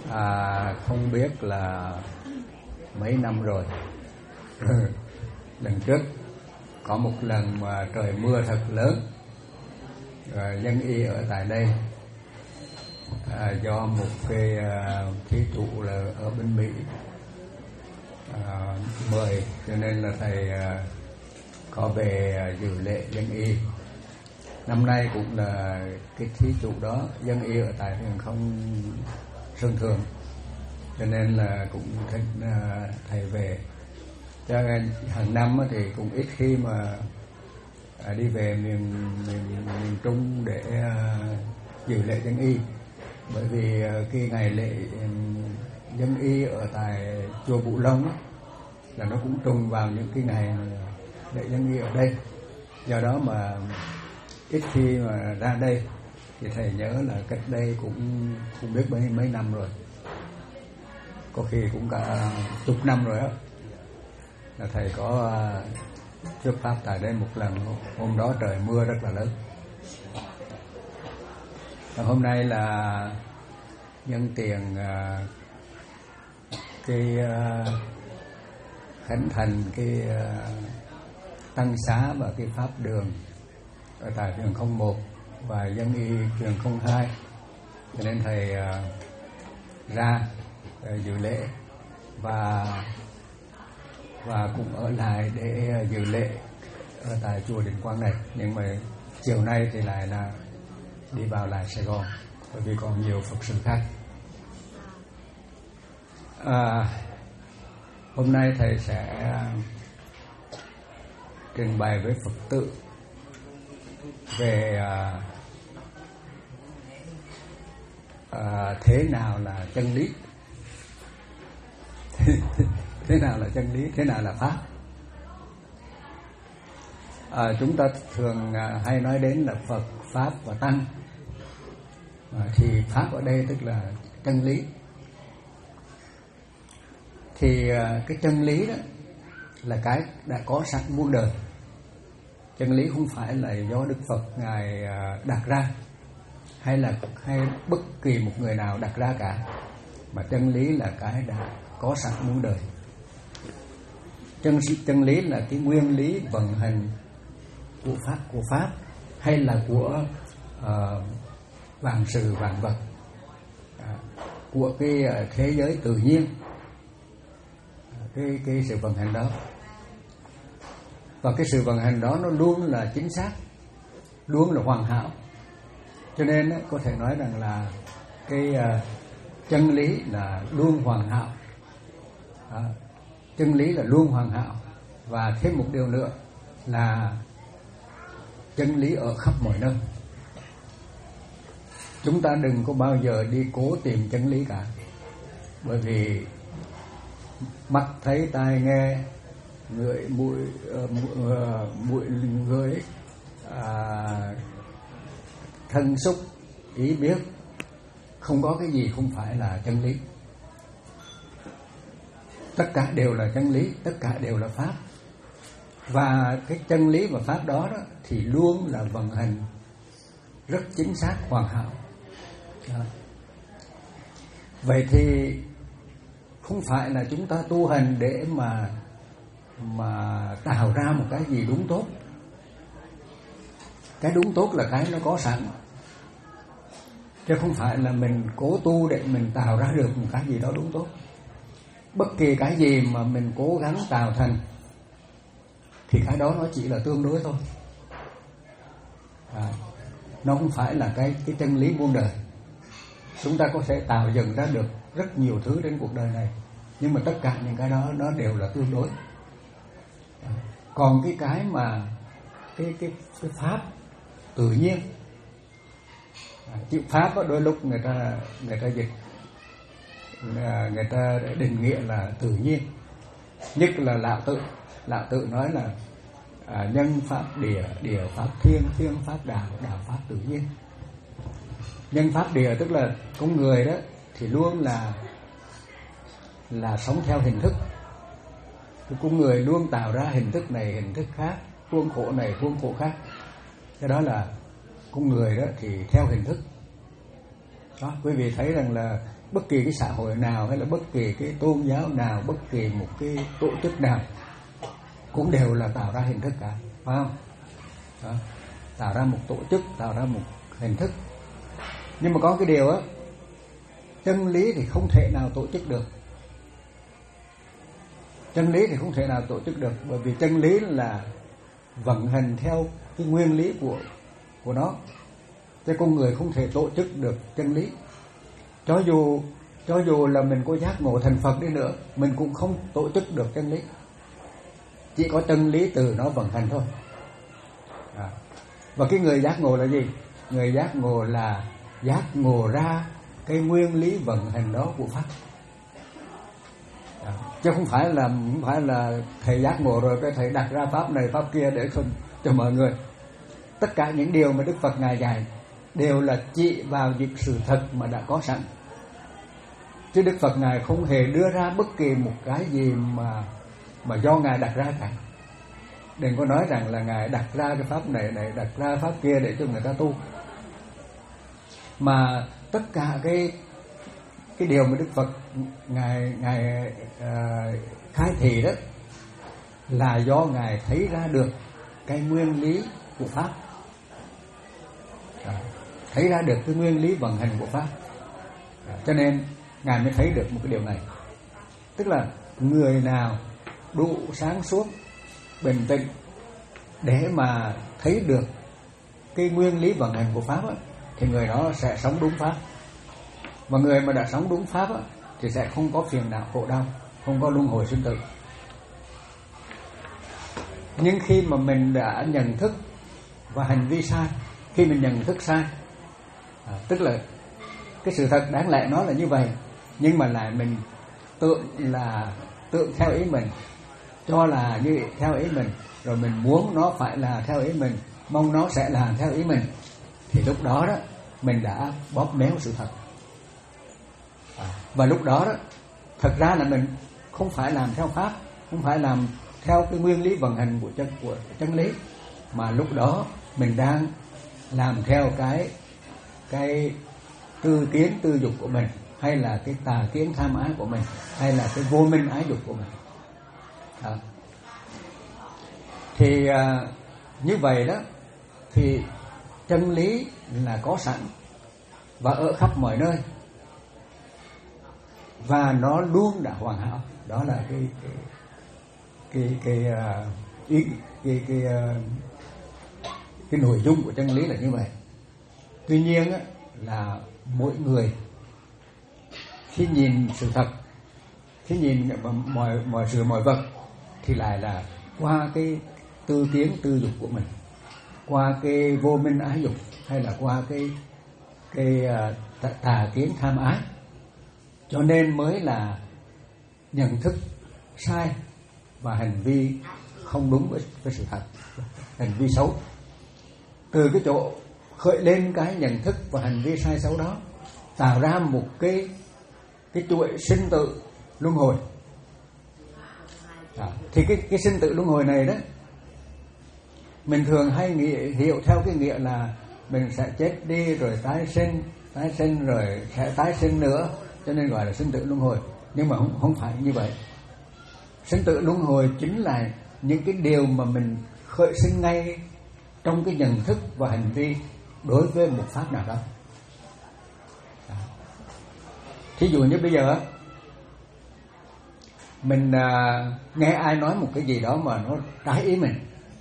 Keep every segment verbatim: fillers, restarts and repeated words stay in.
À, không biết là mấy năm rồi. Lần trước có một lần mà trời mưa thật lớn, rồi dân y ở tại đây à, do một cái à, thí chủ là ở bên Mỹ à, mời, cho nên là thầy à, có về à, dự lễ dân y. Năm nay cũng là cái thí chủ đó dân y ở tại Huyền Không Sơn Thượng, cho nên là cũng thỉnh uh, thầy về. Cho nên hàng năm thì cũng ít khi mà uh, đi về miền miền, miền Trung để uh, dự lễ dân y, bởi vì uh, cái ngày lễ um, dân y ở tại chùa Vũ Long á, là nó cũng trùng vào những cái ngày lễ dân y ở đây. Do đó mà ít khi mà ra đây, thì thầy nhớ là cách đây cũng không biết mấy mấy năm rồi, có khi cũng cả chục năm rồi đó, là thầy có uh, thuyết pháp tại đây một lần. Hôm đó trời mưa rất là lớn. Và hôm nay là nhân tiền uh, cái uh, khánh thành cái uh, tăng xá và cái pháp đường ở tại trường không một và dân y trường không hai, cho nên thầy uh, ra uh, dự lễ và và cũng ở lại để uh, dự lễ ở tại chùa Định Quang này. Nhưng mà chiều nay thì lại là đi vào lại Sài Gòn, bởi vì còn nhiều Phật sự khác. À, hôm nay thầy sẽ uh, trình bày với Phật tử về uh, uh, thế nào là chân lý, thế nào là chân lý, thế nào là pháp. Uh, chúng ta thường uh, hay nói đến là Phật, pháp và tăng. Uh, thì pháp ở đây tức là chân lý. Thì uh, cái chân lý đó là cái đã có sẵn muôn đời. Chân lý không phải là do Đức Phật Ngài đặt ra, hay là hay bất kỳ một người nào đặt ra cả, mà chân lý là cái đã có sẵn muôn đời. Chân, chân lý là cái nguyên lý vận hành của pháp, của pháp hay là của uh, vạn sự vạn vật, uh, của cái uh, thế giới tự nhiên, uh, cái, cái sự vận hành đó. Và cái sự vận hành đó nó luôn là chính xác, luôn là hoàn hảo. Cho nên có thể nói rằng là cái uh, chân lý là luôn hoàn hảo. À, chân lý là luôn hoàn hảo. Và thêm một điều nữa là chân lý ở khắp mọi nơi. Chúng ta đừng có bao giờ đi cố tìm chân lý cả, bởi vì mắt thấy, tai nghe, ngửi, mũi uh, mũi ngửi, uh, thân xúc, ý biết, không có cái gì không phải là chân lý. Tất cả đều là chân lý, tất cả đều là pháp. Và cái chân lý và pháp đó, đó thì luôn là vận hành rất chính xác, hoàn hảo. Đó. Vậy thì không phải là chúng ta tu hành để mà mà tạo ra một cái gì đúng tốt. Cái đúng tốt là cái nó có sẵn, chứ không phải là mình cố tu để mình tạo ra được một cái gì đó đúng tốt. Bất kỳ cái gì mà mình cố gắng tạo thành thì cái đó nó chỉ là tương đối thôi. À, nó không phải là cái, cái chân lý muôn đời. Chúng ta có thể tạo dựng ra được rất nhiều thứ trên cuộc đời này, nhưng mà tất cả những cái đó nó đều là tương đối. À, còn cái cái mà cái cái cái pháp tự nhiên, à, chữ pháp đó, đôi lúc người ta người ta dịch, người ta định nghĩa là tự nhiên. Nhất là Lão Tự, Lão Tự nói là à, nhân pháp địa, địa pháp thiên, thiên pháp đạo, đạo pháp tự nhiên. Nhân pháp địa tức là con người đó thì luôn là là sống theo hình thức. Con người luôn tạo ra hình thức này, hình thức khác, khuôn khổ này, khuôn khổ khác. Cái đó là con người đó thì theo hình thức. Đó, quý vị thấy rằng là bất kỳ cái xã hội nào hay là bất kỳ cái tôn giáo nào, bất kỳ một cái tổ chức nào cũng đều là tạo ra hình thức cả, phải không? Đó, tạo ra một tổ chức, tạo ra một hình thức. Nhưng mà có cái điều á, chân lý thì không thể nào tổ chức được. Chân lý thì không thể nào tổ chức được, bởi vì chân lý là vận hành theo cái nguyên lý của của nó. Chứ con người không thể tổ chức được chân lý. Cho dù cho dù là mình có giác ngộ thành Phật đi nữa, mình cũng không tổ chức được chân lý. Chỉ có chân lý từ nó vận hành thôi. À. Và cái người giác ngộ là gì? Người giác ngộ là giác ngộ ra cái nguyên lý vận hành đó của Pháp. À. Chứ không phải là không phải là thầy giác ngộ rồi cái thầy đặt ra pháp này pháp kia để không cho mọi người. Tất cả những điều mà Đức Phật ngài dạy đều là chỉ vào những sự thật mà đã có sẵn. Chứ Đức Phật ngài không hề đưa ra bất kỳ một cái gì mà mà do ngài đặt ra cả. Đừng có nói rằng là ngài đặt ra cái pháp này này, đặt ra pháp kia để cho người ta tu. Mà tất cả cái cái điều mà Đức Phật ngài ngài uh, khai thị đó là do ngài thấy ra được cái nguyên lý của pháp. À, thấy ra được cái nguyên lý vận hành của pháp. À, cho nên ngài mới thấy được một cái điều này. Tức là người nào đủ sáng suốt, bình tĩnh để mà thấy được cái nguyên lý vận hành của pháp á, thì người đó sẽ sống đúng pháp. Và người mà đã sống đúng pháp á, thì sẽ không có phiền não khổ đau, không có luân hồi sinh tử. Nhưng khi mà mình đã nhận thức và hành vi sai, khi mình nhận thức sai, à, tức là cái sự thật đáng lẽ nó là như vậy, nhưng mà lại mình tượng là tượng theo ý mình, cho là như theo ý mình, rồi mình muốn nó phải là theo ý mình, mong nó sẽ làm theo ý mình, thì lúc đó đó mình đã bóp méo sự thật. À, và lúc đó đó thật ra là mình không phải làm theo pháp, không phải làm theo cái nguyên lý vận hành của chân của chân lý, mà lúc đó mình đang làm theo cái cái tư kiến tư dục của mình, hay là cái tà kiến tham ái của mình, hay là cái vô minh ái dục của mình. À. Thì à, như vậy đó thì chân lý là có sẵn và ở khắp mọi nơi, và nó luôn đã hoàn hảo. Đó là cái cái cái cái uh, ý cái cái uh, cái nội dung của chân lý là như vậy. Tuy nhiên á, là mỗi người khi nhìn sự thật, khi nhìn mọi mọi sự mọi vật thì lại là qua cái tư kiến tư dục của mình, qua cái vô minh ái dục, hay là qua cái cái uh, tà kiến tham ái, cho nên mới là nhận thức sai và hành vi không đúng với, với sự thật, hành vi xấu. Từ cái chỗ khởi lên cái nhận thức và hành vi sai xấu đó, tạo ra một cái cái chuỗi sinh tử luân hồi. À, thì cái cái sinh tử luân hồi này đó, mình thường hay nghĩ, hiểu theo cái nghĩa là mình sẽ chết đi rồi tái sinh, tái sinh rồi sẽ tái sinh nữa, cho nên gọi là sinh tử luân hồi. Nhưng mà không, không phải như vậy. Sinh tử luân hồi chính là những cái điều mà mình khởi sinh ngay trong cái nhận thức và hành vi đối với một pháp nào đó. Thí dụ như bây giờ mình à, nghe ai nói một cái gì đó mà nó trái ý mình,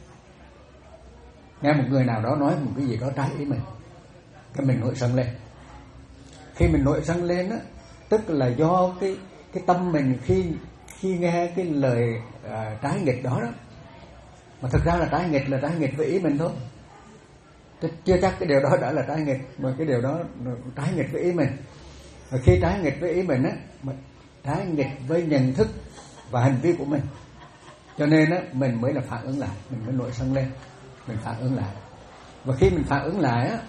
nghe một người nào đó nói một cái gì đó trái ý mình, cái mình nổi sân lên. Khi mình nổi sân lên á, tức là do cái cái tâm mình khi khi nghe cái lời à, trái nghịch đó đó, mà thực ra là trái nghịch là trái nghịch với ý mình thôi. Chưa chắc cái điều đó đã là trái nghịch, mà cái điều đó trái nghịch với ý mình. Và khi trái nghịch với ý mình á, mà trái nghịch với nhận thức và hành vi của mình, cho nên á mình mới là phản ứng lại, mình mới nổi sân lên, mình phản ứng lại. Và khi mình phản ứng lại á,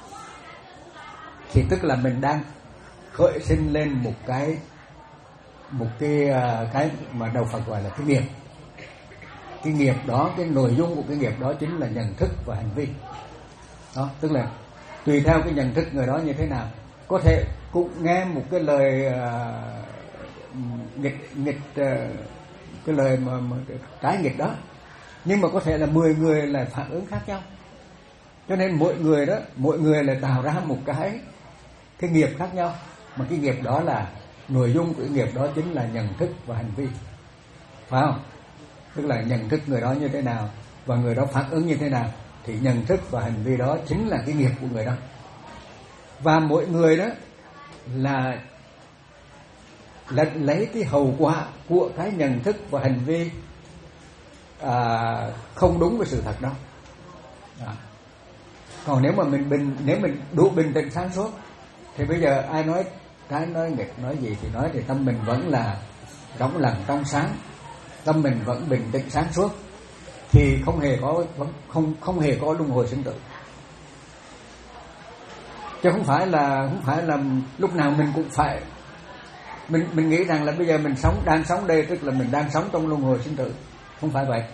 thì tức là mình đang khởi sinh lên một cái một cái cái mà Đạo Phật gọi là cái nghiệp. Cái nghiệp đó, cái nội dung của cái nghiệp đó chính là nhận thức và hành vi. Đó, tức là tùy theo cái nhận thức người đó như thế nào có thể cũng nghe một cái lời uh, nghịch nghịch uh, cái lời mà, mà trái nghịch đó, nhưng mà có thể là mười người lại phản ứng khác nhau. Cho nên mỗi người đó, mỗi người lại tạo ra một cái cái nghiệp khác nhau, mà cái nghiệp đó là nội dung của cái nghiệp đó chính là nhận thức và hành vi, phải không? Tức là nhận thức người đó như thế nào và người đó phản ứng như thế nào, thì nhận thức và hành vi đó chính là cái nghiệp của người đó. Và mỗi người đó là là lấy cái hậu quả của cái nhận thức và hành vi à, không đúng với sự thật đó. À. Còn nếu mà mình bình nếu mình đủ bình tĩnh sáng suốt thì bây giờ ai nói trái nói nghịch nói gì thì nói, thì tâm mình vẫn là rỗng lặng trong sáng, tâm mình vẫn bình tĩnh sáng suốt, thì không hề có không không hề có luân hồi sinh tử. Chứ không phải là không phải là lúc nào mình cũng phải mình mình nghĩ rằng là bây giờ mình sống đang sống đây tức là mình đang sống trong luân hồi sinh tử. Không phải vậy.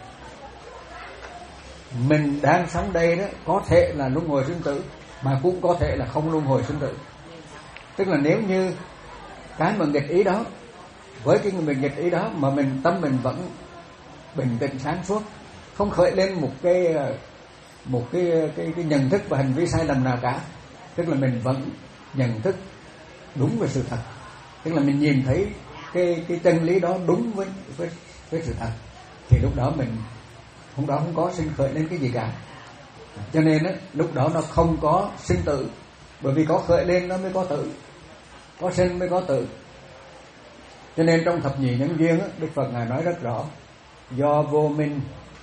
Mình đang sống đây đó có thể là luân hồi sinh tử, mà cũng có thể là không luân hồi sinh tử. Tức là nếu như cái mà nghịch ý đó, với cái mình nghịch ý đó mà mình tâm mình vẫn bình tĩnh sáng suốt, không khởi lên một cái một cái cái, cái nhận thức và hành vi sai lầm nào cả, tức là mình vẫn nhận thức đúng với sự thật, tức là mình nhìn thấy cái cái chân lý đó đúng với với với sự thật, thì lúc đó mình lúc đó không có sinh khởi lên cái gì cả. Cho nên á, lúc đó nó không có sinh tử, bởi vì có khởi lên nó mới có tử, có sinh mới có tử. Cho nên trong thập nhị nhân duyên á, Đức Phật ngài nói rất rõ, do vô minh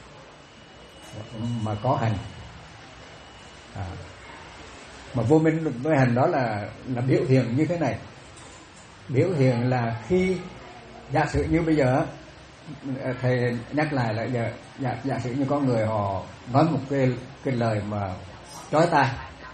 mà có hành. À, mà vô minh với hành đó là là biểu hiện như thế này. Biểu hiện là khi giả sử như bây giờ thầy nhắc lại là giờ giả, giả sử như có người họ nói một cái cái lời mà chói tai.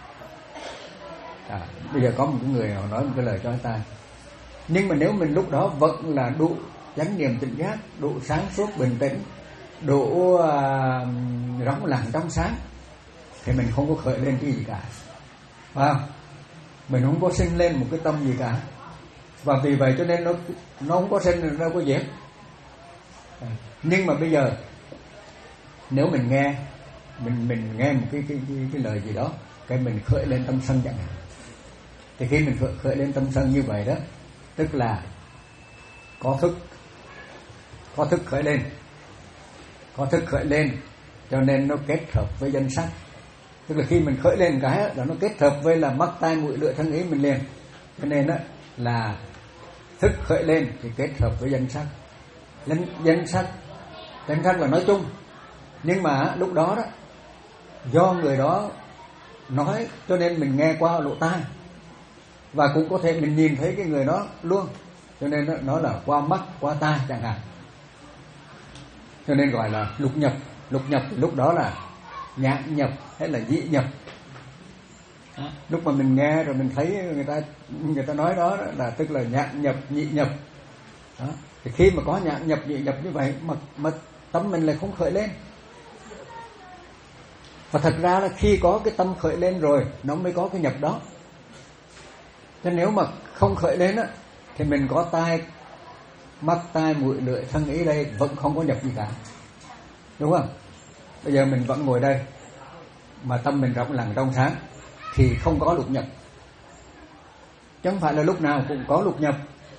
À, bây giờ có một cái người họ nói một cái lời chói tai, nhưng mà nếu mình lúc đó vẫn là đủ chánh niệm tỉnh giác, đủ sáng suốt bình tĩnh, đủ uh, rỗng lặng trong sáng, thì mình không có khởi lên cái gì cả, phải không? Mình không có sinh lên một cái tâm gì cả, và vì vậy cho nên nó nó không có sinh nó đâu có diệt. Nhưng mà bây giờ nếu mình nghe mình mình nghe một cái cái cái, cái lời gì đó, cái mình khởi lên tâm sân chẳng hạn, thì khi mình khởi, khởi lên tâm sân như vậy đó, tức là có thức có thức khởi lên có thức khởi lên cho nên nó kết hợp với danh sắc. Tức là khi mình khởi lên cái đó, nó kết hợp với là mắt tai mũi lưỡi thân ý mình liền, cho nên đó là thức khởi lên thì kết hợp với danh sắc. Danh, danh sắc danh sắc là nói chung, nhưng mà lúc đó đó do người đó nói cho nên mình nghe qua lỗ tai, và cũng có thể mình nhìn thấy cái người đó luôn, cho nên nó, nó là qua mắt qua tai chẳng hạn, cho nên gọi là lục nhập. Lục nhập thì lúc đó là nhãn nhập hay là dị nhập. Đó. Lúc mà mình nghe rồi mình thấy người ta người ta nói đó là tức là nhãn nhập nhị nhập. Đó. Thì khi mà có nhãn nhập nhị nhập như vậy mà, mà tâm mình lại không khởi lên, và thật ra là khi có cái tâm khởi lên rồi nó mới có cái nhập đó. Chứ nếu mà không khởi lên á, thì mình có tai mắt tai mũi lưỡi thân ý đây vẫn không có nhập gì cả, đúng không? Bây giờ mình vẫn ngồi đây mà tâm mình rộng lặng trong sáng thì không có lục nhập. Chứ không phải là lúc nào cũng có lục nhập.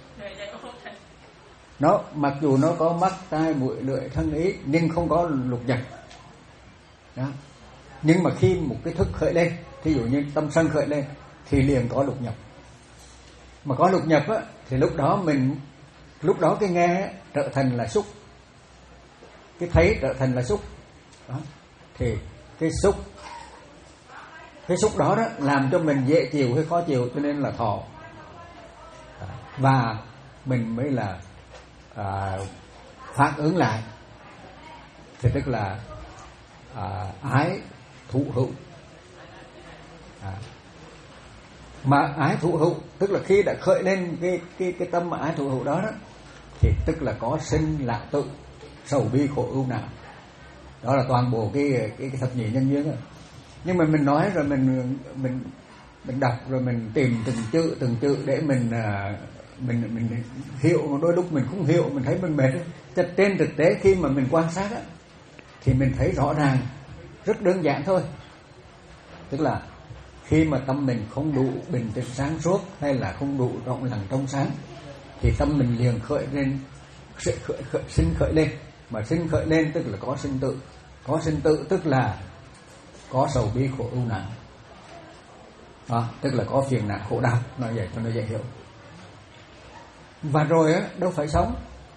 Nó mặc dù nó có mắt tai mũi lưỡi thân ý nhưng không có lục nhập đó. Nhưng mà khi một cái thức khởi lên, thí dụ như tâm sân khởi lên, thì liền có lục nhập. Mà có lục nhập á, thì lúc đó mình lúc đó cái nghe trở thành là xúc, cái thấy trở thành là xúc đó. Thì cái xúc cái xúc đó đó làm cho mình dễ chịu hay khó chịu, cho nên là thọ, và mình mới là à, phản ứng lại, thì tức là à, ái thụ hữu. À, mà ái thụ hữu tức là khi đã khởi lên cái cái cái tâm mà ái thụ hữu đó đó, thì tức là có sinh lạc tự, sầu bi khổ ưu não. Đó là toàn bộ cái cái, cái thập nhị nhân duyên rồi. Nhưng mà mình nói rồi mình mình mình đọc rồi mình tìm từng chữ từng chữ để mình mình mình hiểu, đôi lúc mình không hiểu, mình thấy mình mệt. Thật trên thực tế khi mà mình quan sát á, thì mình thấy rõ ràng, rất đơn giản thôi. Tức là khi mà tâm mình không đủ bình tĩnh sáng suốt hay là không đủ rộng lặng trong sáng, thì tâm mình liền khởi lên, sẽ khởi, khởi, sinh khởi lên. Mà sinh khởi lên tức là có sinh tử. Có sinh tử tức là có sầu bi khổ ưu não. À, tức là có phiền não khổ đau, nói vậy cho nó dễ hiểu. Và rồi á, đâu phải sống.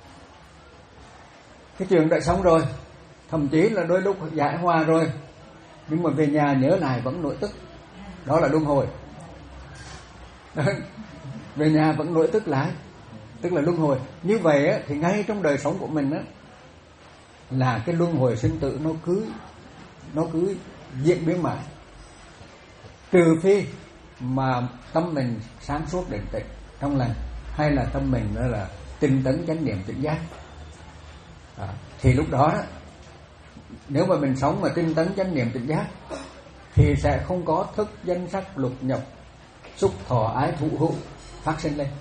Cái chuyện đã sống rồi, thậm chí là đôi lúc giải hòa rồi, nhưng mà về nhà nhớ lại vẫn nổi tức. Đó là luân hồi. Về nhà vẫn nổi tức lại, tức là luân hồi. Như vậy á, thì ngay trong đời sống của mình á, là cái luân hồi sinh tử nó cứ nó cứ diễn biến mãi. Trừ phi mà tâm mình sáng suốt định tĩnh trong lành, hay là tâm mình đó là tinh tấn chánh niệm tỉnh giác, à, thì lúc đó, đó nếu mà mình sống mà tinh tấn chánh niệm tỉnh giác thì sẽ không có thức danh sắc lục nhập xúc thọ ái thụ hữu phát sinh lên,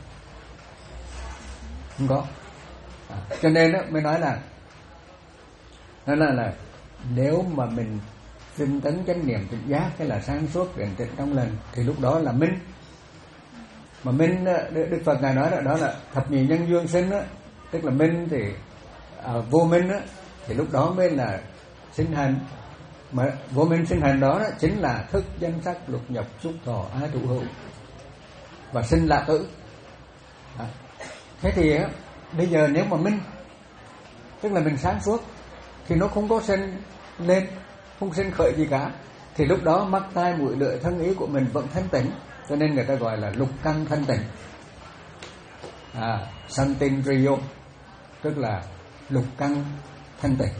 không có. À, cho nên đó, mới nói là nói là là nếu mà mình tinh tấn chánh niệm tỉnh giác hay là sáng suốt định tĩnh trong lành thì lúc đó là minh. Mà minh, Đức Phật ngài nói là đó là thập nhị nhân duyên sinh đó, tức là minh thì à, vô minh đó, thì lúc đó mới là sinh hành. Mà vô minh sinh hành đó, đó chính là thức danh sắc lục nhập xúc thọ ái thụ hữu và sinh là tử. À, thế thì á, bây giờ nếu mà minh tức là mình sáng suốt thì nó không có sinh lên, không sinh khởi gì cả, thì lúc đó mắt tai mũi lưỡi thân ý của mình vẫn thanh tịnh, cho nên người ta gọi là lục căn thanh tịnh. À, santin riyo, tức là lục căn thanh tịnh.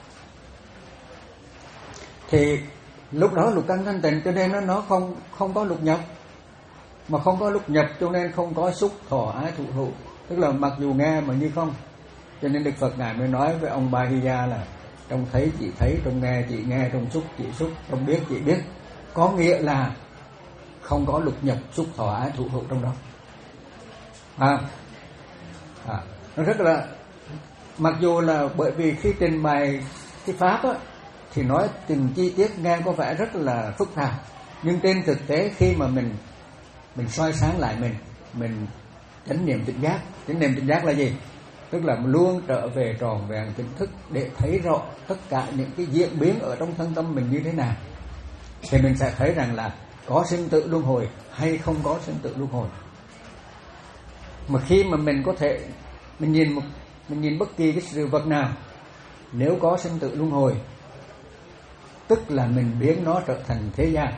Thì lúc đó lục căn thanh tịnh, cho nên nó nó không không có lục nhập, mà không có lục nhập cho nên không có xúc thọ ái thụ hữu, tức là mặc dù nghe mà như không. Cho nên Đức Phật ngài mới nói với ông Bahiya là trong thấy chỉ thấy, trong nghe chỉ nghe, trong xúc chỉ xúc, trong biết chỉ biết, có nghĩa là không có lục nhập xúc thọ ái thụ hữu trong đó. À, à, nó rất là, mặc dù là bởi vì khi trình bày cái pháp á, thì nói từng chi tiết nghe có vẻ rất là phức tạp, nhưng trên thực tế khi mà mình mình soi sáng lại mình, mình chánh niệm tỉnh giác. Chánh niệm tỉnh giác là gì? Tức là luôn trở về tròn vẹn tỉnh thức để thấy rõ tất cả những cái diễn biến ở trong thân tâm mình như thế nào, thì mình sẽ thấy rằng là có sinh tử luân hồi hay không có sinh tử luân hồi. Mà khi mà mình có thể mình nhìn một mình nhìn bất kỳ cái sự vật nào, nếu có sinh tử luân hồi tức là mình biến nó trở thành thế gian,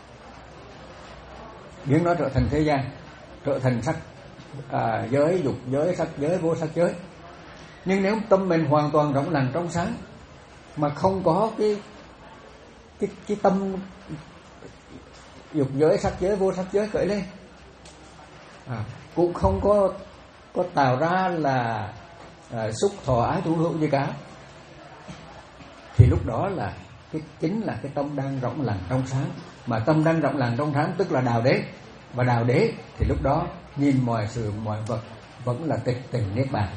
biến nó trở thành thế gian, trở thành sắc à, giới, dục giới, sắc giới, vô sắc giới. Nhưng nếu tâm mình hoàn toàn rộng lặng trong sáng, mà không có cái cái cái tâm dục giới, sắc giới, vô sắc giới khởi lên, à, cũng không có có tạo ra là à, xúc thọ ái thụ hữu gì cả, thì lúc đó là cái chính là cái tâm đang rộng lặng trong sáng. Mà tâm đang rộng lặng trong sáng tức là đạo đế, và đạo đế thì lúc đó nhìn mọi sự mọi vật vẫn là tịch tỉnh niết bàn.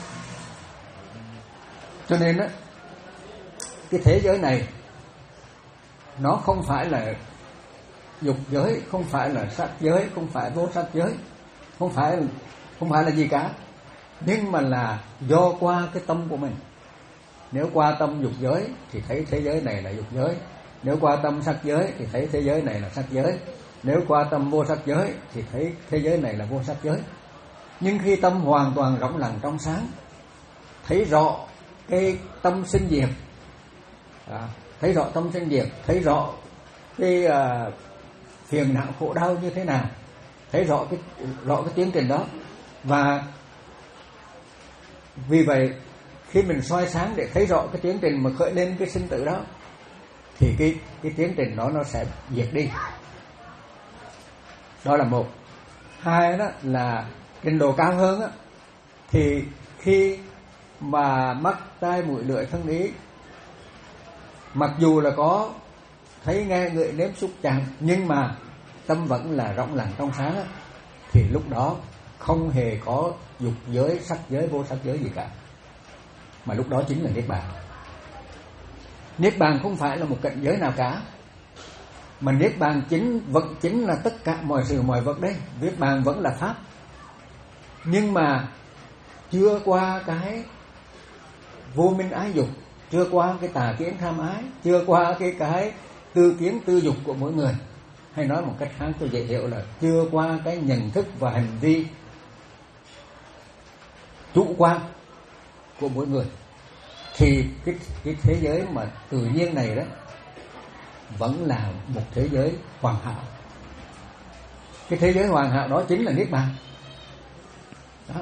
Cho nên á, cái thế giới này nó không phải là dục giới, không phải là sắc giới, không phải vô sắc giới, không phải không phải là gì cả, nhưng mà là do qua cái tâm của mình. Nếu qua tâm dục giới thì thấy thế giới này là dục giới, nếu qua tâm sắc giới thì thấy thế giới này là sắc giới, nếu qua tâm vô sắc giới thì thấy thế giới này là vô sắc giới. Nhưng khi tâm hoàn toàn rộng lặng trong sáng, thấy rõ cái tâm sinh diệt, à, thấy rõ tâm sinh diệt, thấy rõ cái uh, phiền não khổ đau như thế nào, thấy rõ cái rõ cái tiến trình đó. Và vì vậy khi mình soi sáng để thấy rõ cái tiến trình mà khởi lên cái sinh tử đó, thì cái cái tiến trình đó nó sẽ diệt đi. Đó là một. Hai đó là trình độ cao hơn đó, thì khi mà mắt tai mũi lưỡi thân ý, mặc dù là có thấy nghe ngửi nếm xúc chạm, nhưng mà tâm vẫn là rộng lặng trong sáng á, thì lúc đó không hề có dục giới, sắc giới, vô sắc giới gì cả, mà lúc đó chính là niết bàn. Niết bàn không phải là một cảnh giới nào cả, mà niết bàn chính vật chính là tất cả mọi sự mọi vật đấy. Niết bàn vẫn là pháp, nhưng mà chưa qua cái vô minh ái dục, chưa qua cái tà kiến tham ái, chưa qua cái cái tư kiến tư dục của mỗi người, hay nói một cách khác cho dễ hiểu là chưa qua cái nhận thức và hành vi chủ quan của mỗi người, thì cái cái thế giới mà tự nhiên này đó vẫn là một thế giới hoàn hảo. Cái thế giới hoàn hảo đó chính là niết bàn đó.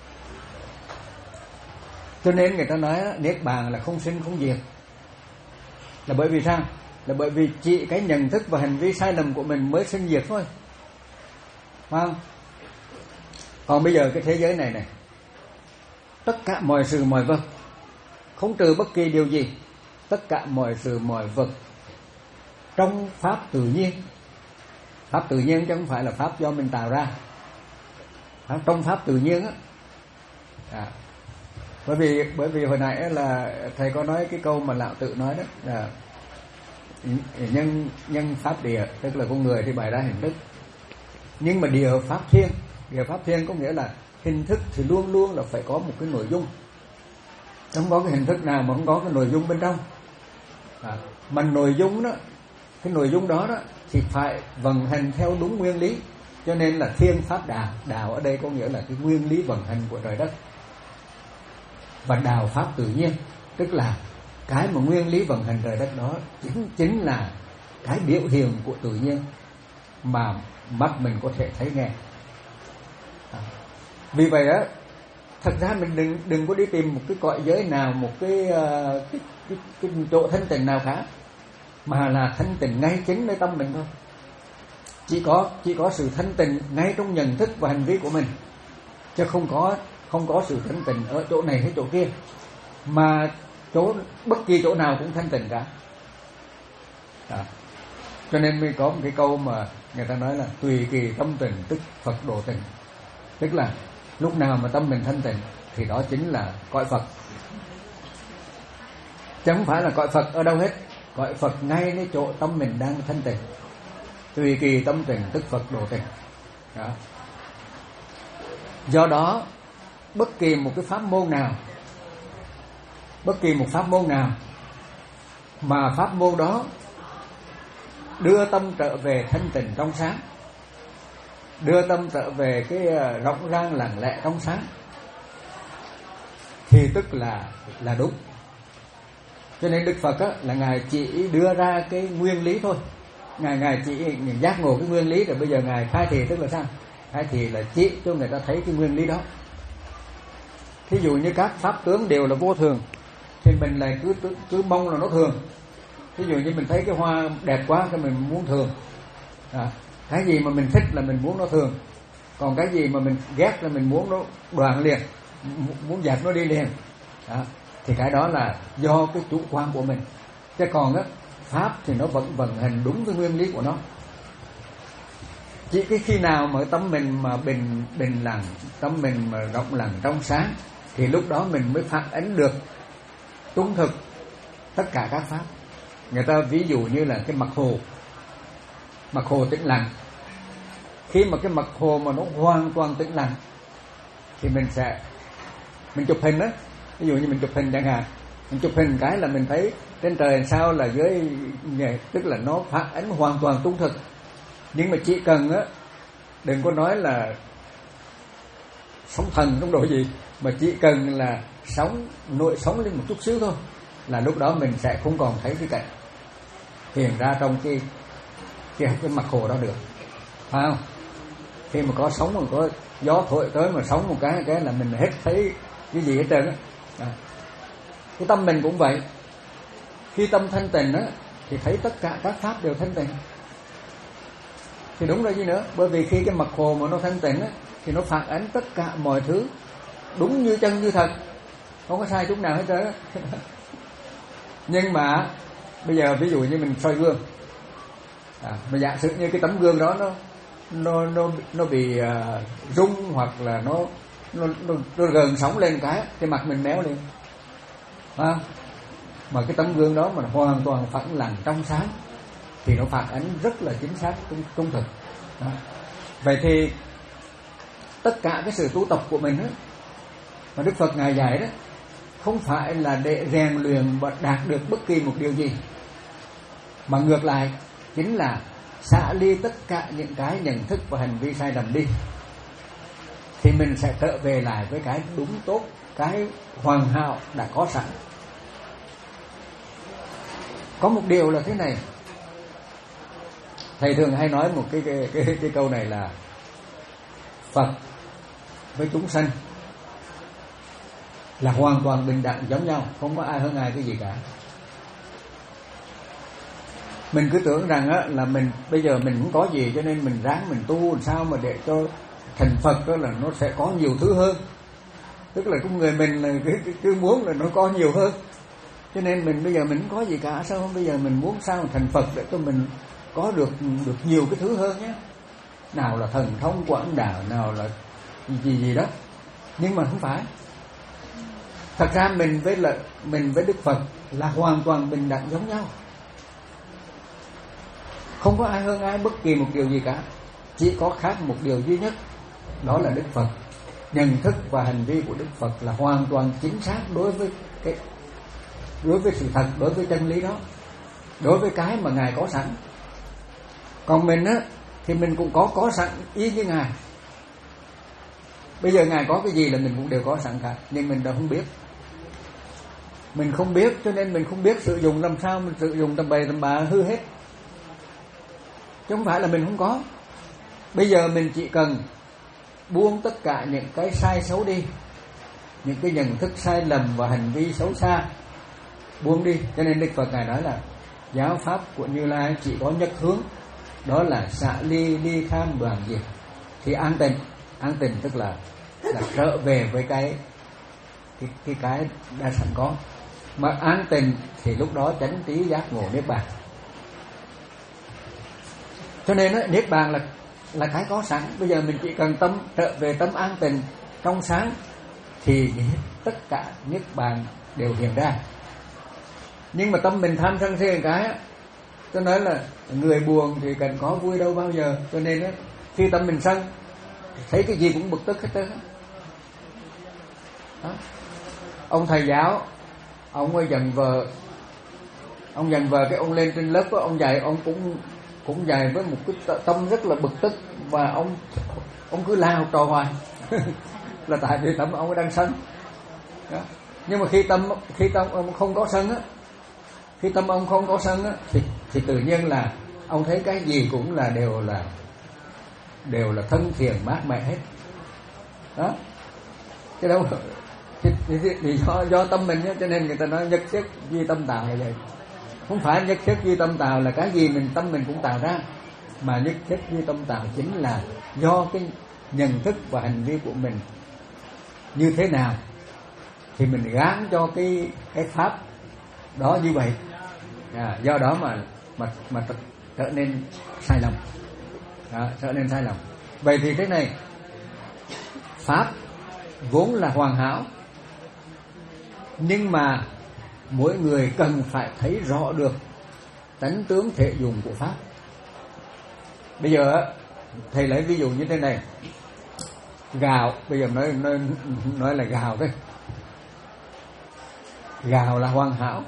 Cho nên người ta nói đó, niết bàn là không sinh không diệt, là bởi vì sao? Là bởi vì chỉ cái nhận thức và hành vi sai lầm của mình mới sinh diệt thôi, phải không? Còn bây giờ cái thế giới này này, tất cả mọi sự mọi vật, không trừ bất kỳ điều gì, tất cả mọi sự mọi vật trong pháp tự nhiên. Pháp tự nhiên chứ không phải là pháp do mình tạo ra. Trong pháp tự nhiên á, à, bởi vì bởi vì hồi nãy là thầy có nói cái câu mà Lão Tử nói đó là nhân nhân pháp địa, tức là con người thì bày ra hình thức, nhưng mà địa pháp thiên. Địa pháp thiên có nghĩa là hình thức thì luôn luôn là phải có một cái nội dung, không có cái hình thức nào mà không có cái nội dung bên trong. À, mà nội dung đó, cái nội dung đó đó thì phải vận hành theo đúng nguyên lý. Cho nên là thiên pháp đạo. Đạo ở đây có nghĩa là cái nguyên lý vận hành của trời đất. Và đạo pháp tự nhiên, tức là cái mà nguyên lý vận hành trời đất đó chính chính là cái biểu hiện của tự nhiên mà mắt mình có thể thấy nghe. À, vì vậy á, thật ra mình đừng đừng có đi tìm một cái cõi giới nào, một cái uh, cái, cái, cái chỗ thanh tịnh nào cả, mà là thanh tịnh ngay chính nơi tâm mình thôi. Chỉ có chỉ có sự thanh tịnh ngay trong nhận thức và hành vi của mình, chứ không có không có sự thanh tịnh ở chỗ này hay chỗ kia, mà chỗ bất kỳ chỗ nào cũng thanh tịnh cả. À, cho nên mới có một cái câu mà người ta nói là tùy kỳ tâm tình tức Phật độ tình, tức là lúc nào mà tâm mình thanh tịnh thì đó chính là cõi Phật, chứ không phải là cõi Phật ở đâu hết. Cõi Phật ngay cái chỗ tâm mình đang thanh tịnh. Tùy kỳ tâm tình tức Phật độ tình đó. Do đó bất kỳ một cái pháp môn nào, bất kỳ một pháp môn nào mà pháp môn đó đưa tâm trở về thanh tịnh trong sáng, đưa tâm trở về cái rộng rang lặng lẽ trong sáng, thì tức là là đúng. Cho nên Đức Phật á, là Ngài chỉ đưa ra cái nguyên lý thôi. Ngài Ngài chỉ giác ngộ cái nguyên lý, rồi bây giờ Ngài khai thị, tức là sao? Khai thị là chỉ cho người ta thấy cái nguyên lý đó. Thí dụ như các pháp tướng đều là vô thường, thì mình lại cứ cứ mong là nó thường. Thí dụ như mình thấy cái hoa đẹp quá thì mình muốn thường. À, cái gì mà mình thích là mình muốn nó thường, còn cái gì mà mình ghét là mình muốn nó đoạn liền, muốn dẹp nó đi liền. À, thì cái đó là do cái chủ quan của mình. Chứ còn á, pháp thì nó vẫn vận hành đúng với nguyên lý của nó. Chỉ cái khi nào mà tâm mình mà bình bình lặng, tâm mình mà rộng lặng trong sáng, thì lúc đó mình mới phản ánh được trung thực tất cả các pháp. Người ta ví dụ như là cái mặt hồ, mặt hồ tĩnh lặng. Khi mà cái mặt hồ mà nó hoàn toàn tĩnh lặng thì mình sẽ mình chụp hình đó. Ví dụ như mình chụp hình chẳng hạn, mình chụp hình cái là mình thấy trên trời sao là dưới, tức là nó phản ánh hoàn toàn trung thực. Nhưng mà chỉ cần á, đừng có nói là sóng thần trong độ gì, mà chỉ cần là sóng nội sóng lên một chút xíu thôi là lúc đó mình sẽ không còn thấy cái cảnh hiện ra trong cái cái, cái mặt hồ đó được, phải không? Khi mà có sóng, mà có gió thổi tới mà sóng một cái cái là mình hết thấy cái gì hết trơn á. À, cái tâm mình cũng vậy. Khi tâm thanh tịnh á thì thấy tất cả các pháp đều thanh tịnh. Thì đúng rồi gì nữa, bởi vì khi cái mặt hồ mà nó thanh tịnh á thì nó phản ánh tất cả mọi thứ đúng như chân như thật, không có sai chút nào hết trơn á. Nhưng mà bây giờ ví dụ như mình soi gương, À, mà giả sử như cái tấm gương đó nó nó nó nó bị uh, rung hoặc là nó nó nó, nó gần sóng lên cái cái mặt mình méo lên, phải không? Mà cái tấm gương đó mà hoàn toàn phẳng lặng trong sáng thì nó phản ánh rất là chính xác, trung, trung thực đó. Vậy thì tất cả cái sự tu tập của mình đó, mà Đức Phật Ngài dạy đó, không phải là để rèn luyện và đạt được bất kỳ một điều gì, mà ngược lại chính là xả ly tất cả những cái nhận thức và hành vi sai lầm đi, thì mình sẽ trở về lại với cái đúng tốt, cái hoàn hảo đã có sẵn. Có một điều là thế này, thầy thường hay nói một cái cái, cái, cái câu này là Phật với chúng sanh là hoàn toàn bình đẳng giống nhau, không có ai hơn ai cái gì cả. Mình cứ tưởng rằng á, là mình bây giờ mình không có gì cho nên mình ráng mình tu làm sao mà để cho thành Phật đó là nó sẽ có nhiều thứ hơn. Tức là con người mình là cứ, cứ, cứ muốn là nó có nhiều hơn, cho nên mình bây giờ mình không có gì cả, sao không bây giờ mình muốn sao thành Phật để cho mình có được được nhiều cái thứ hơn nhé, nào là thần thông quảng đạo, nào là gì gì, gì đó. Nhưng mà không phải. Thật ra mình với là mình với Đức Phật là hoàn toàn bình đẳng giống nhau, không có ai hơn ai bất kỳ một điều gì cả. Chỉ có khác một điều duy nhất, đó là Đức Phật, nhận thức và hành vi của Đức Phật là hoàn toàn chính xác đối với cái đối với sự thật, đối với chân lý đó, đối với cái mà Ngài có sẵn. Còn mình á thì mình cũng có có sẵn y như Ngài. Bây giờ Ngài có cái gì là mình cũng đều có sẵn cả, nhưng mình đâu không biết. Mình không biết cho nên mình không biết sử dụng làm sao, mình sử dụng tầm bậy tầm bạ hư hết. Chứ không phải là mình không có. Bây giờ mình chỉ cần buông tất cả những cái sai xấu đi, những cái nhận thức sai lầm và hành vi xấu xa, buông đi. Cho nên Đức Phật Ngài nói là giáo pháp của Như Lai chỉ có nhất hướng, đó là xả ly ly tham đoàn diệt. Thì an tịnh, an tịnh tức là là trở về với cái cái cái cái đã sẵn có. Mà an tịnh thì lúc đó chánh trí giác ngộ niết bàn. Cho nên đó, niết bàn là là cái có sẵn. Bây giờ mình chỉ cần tâm trở về tâm an tịnh trong sáng thì tất cả niết bàn đều hiện ra. Nhưng mà tâm mình tham sân si một cái á, tôi nói là người buồn thì cần có vui đâu bao giờ. Cho nên á, khi tâm mình sân, thấy cái gì cũng bực tức hết trơn. Đó. Ông thầy giáo, ông ấy dần vờ, ông dần vờ cái ông lên trên lớp đó, ông dạy, ông cũng cũng dạy với một cái tâm rất là bực tức, và ông ông cứ lao trò hoài là tại vì tâm ông ấy đang sân. Đó. Nhưng mà khi tâm khi tâm ông không có sân á, khi tâm ông không có sân á, thì thì tự nhiên là ông thấy cái gì cũng là đều là đều là thân thiện mát mẻ hết. Đó. Cái đâu thì, thì, thì, thì do, do tâm mình nhá, cho nên người ta nói nhất thiết duy tâm tạo là vậy. Không phải nhất thiết duy tâm tạo là cái gì mình tâm mình cũng tạo ra, mà nhất thiết duy tâm tạo chính là do cái nhận thức và hành vi của mình như thế nào thì mình gán cho cái cái pháp đó như vậy. À, do đó mà mà mà trở nên sai lầm. À, trở nên sai lầm. Vậy thì thế này, pháp vốn là hoàn hảo, nhưng mà mỗi người cần phải thấy rõ được tánh tướng thể dùng của pháp. Bây giờ thầy lấy ví dụ như thế này, gạo, bây giờ nói nói nói là gạo thôi. Gạo là hoàn hảo,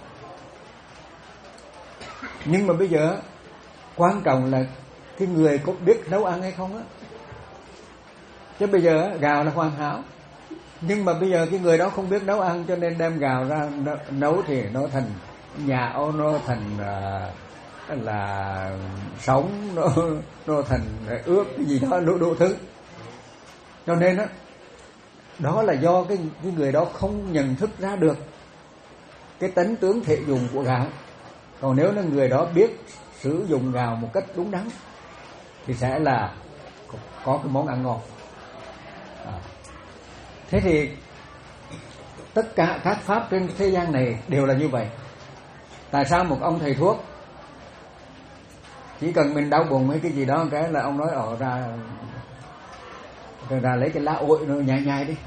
nhưng mà bây giờ quan trọng là cái người có biết nấu ăn hay không á. Chứ bây giờ gạo là hoàn hảo, nhưng mà bây giờ cái người đó không biết nấu ăn, cho nên đem gạo ra nấu thì nó thành nhão, nó thành uh, là sống, nó nó thành ướp cái gì đó đủ đủ thứ. Cho nên đó, đó là do cái, cái người đó không nhận thức ra được cái tánh tướng thể dùng của gạo. Còn nếu là người đó biết sử dụng gạo một cách đúng đắn thì sẽ là có cái món ăn ngon. À. Thế thì tất cả các pháp trên thế gian này đều là như vậy. Tại sao một ông thầy thuốc Chỉ cần mình đau bụng hay cái gì đó cái là ông nói ở ra ra, ra lấy cái lá ổi nó nhai nhai đi.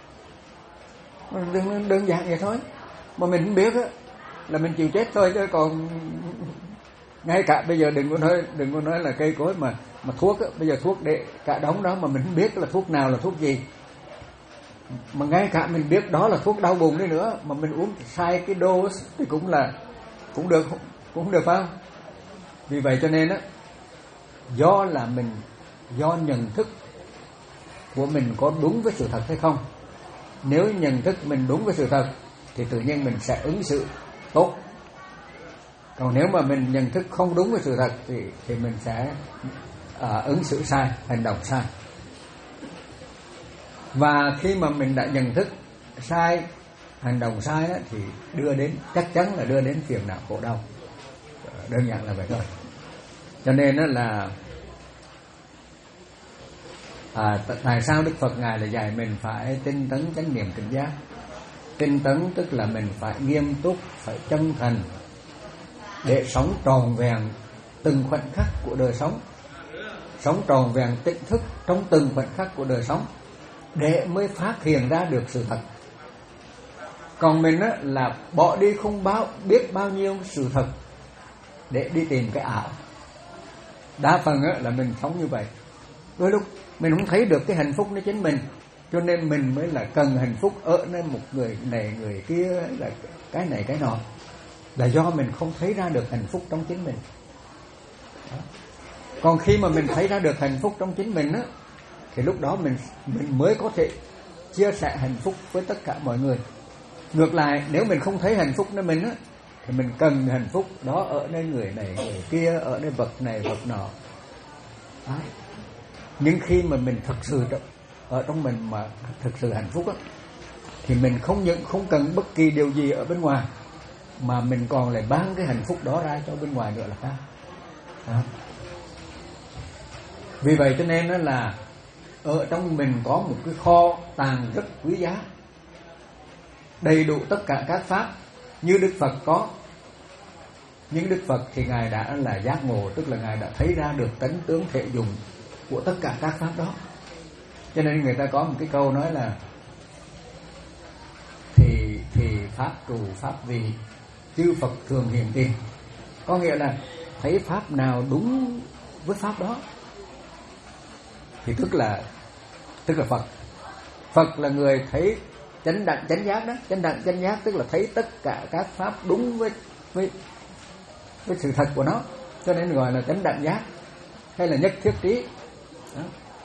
Đơn, đơn giản vậy thôi. Mà mình không biết á là mình chịu chết thôi, chứ còn ngay cả bây giờ đừng có nói đừng có nói là cây cối mà mà thuốc á, bây giờ thuốc để cả đống đó mà mình không biết là thuốc nào là thuốc gì. Mà ngay cả mình biết đó là thuốc đau bụng đi nữa mà mình uống sai cái dose thì cũng là cũng được cũng được phải không? Vì vậy cho nên á, do là mình do nhận thức của mình có đúng với sự thật hay không. Nếu nhận thức mình đúng với sự thật thì tự nhiên mình sẽ ứng xử tốt. Còn nếu mà mình nhận thức không đúng với sự thật thì thì mình sẽ à, ứng xử sai, hành động sai. Và khi mà mình đã nhận thức sai, hành động sai đó, thì đưa đến chắc chắn là đưa đến phiền não khổ đau. Đơn giản là vậy thôi. Cho nên đó là à, tại sao Đức Phật Ngài là dạy mình phải tinh tấn chánh niệm tỉnh giác. Tinh tấn tức là mình phải nghiêm túc, phải chân thành để sống tròn vẹn từng khoảnh khắc của đời sống, sống tròn vẹn tỉnh thức trong từng khoảnh khắc của đời sống để mới phát hiện ra được sự thật. Còn mình á, là bỏ đi không bao biết bao nhiêu sự thật để đi tìm cái ảo. Đa phần á, là mình sống như vậy. Đôi lúc mình không thấy được cái hạnh phúc nó chính mình, cho nên mình mới là cần hạnh phúc ở nơi một người này người kia, là cái này cái nọ, là do mình không thấy ra được hạnh phúc trong chính mình. Đó. Còn khi mà mình thấy ra được hạnh phúc trong chính mình á, thì lúc đó mình mình mới có thể chia sẻ hạnh phúc với tất cả mọi người. Ngược lại, nếu mình không thấy hạnh phúc nơi mình á, thì mình cần hạnh phúc đó ở nơi người này người kia, ở nơi vật này vật nọ. Đó. Nhưng khi mà mình thực sự ở trong mình mà thực sự hạnh phúc á, thì mình không những không cần bất kỳ điều gì ở bên ngoài, mà mình còn lại ban cái hạnh phúc đó ra cho bên ngoài nữa là sao? Đó. Vì vậy cho nên đó là ở trong mình có một cái kho tàng rất quý giá, đầy đủ tất cả các pháp như Đức Phật có. Nhưng Đức Phật thì Ngài đã là giác ngộ, tức là Ngài đã thấy ra được tánh tướng thể dụng của tất cả các pháp đó. Cho nên người ta có một cái câu nói là thì thì pháp trù pháp vị, chư Phật thường hiện tiền. Có nghĩa là thấy pháp nào đúng với pháp đó thì tức là tức là Phật. Phật là người thấy chánh đẳng chánh giác đó. Chánh đẳng chánh giác tức là thấy tất cả các pháp đúng với với với sự thật của nó, cho nên gọi là chánh đẳng giác hay là nhất thiết trí. Đó.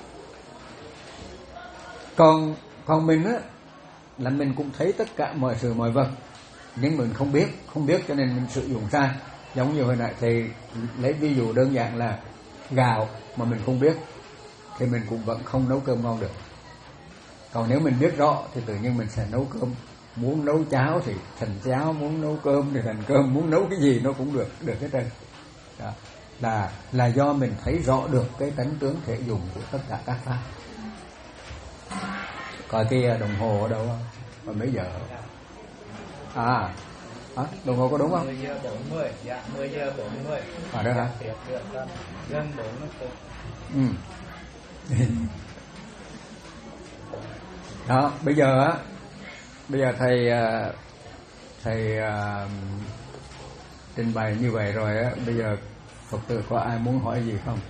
Còn còn mình á, là mình cũng thấy tất cả mọi sự mọi vật, nhưng mình không biết, không biết cho nên mình sử dụng sai. Giống như hồi nãy thầy lấy ví dụ đơn giản là gạo mà mình không biết thì mình cũng vẫn không nấu cơm ngon được. Còn nếu mình biết rõ thì tự nhiên mình sẽ nấu cơm. Muốn nấu cháo thì thành cháo, muốn nấu cơm thì thành cơm, muốn nấu cái gì nó cũng được, được hết trơn. Đó. Là là do mình thấy rõ được cái tánh tướng thể dụng của tất cả các pháp. Coi cái đồng hồ ở đâu không? Mà mấy giờ? À, à, đồng hồ có đúng không? mười giờ bốn mươi, dạ, mười giờ bốn mươi. À đó hả? Gần bốn mươi phút. Ừ. Đó, bây giờ á, bây giờ thầy thầy uh, trình bày như vậy rồi á, bây giờ Phật tử có ai muốn hỏi gì không?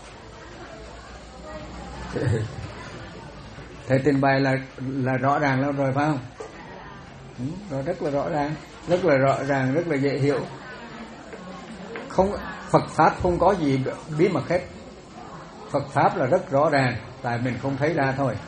Thầy trình bày là là rõ ràng lắm rồi phải không? Ừ, rồi rất là rõ ràng, rất là rõ ràng, rất là dễ hiểu. Không, Phật pháp không có gì bí mật hết. Phật pháp là rất rõ ràng, tại mình không thấy ra thôi.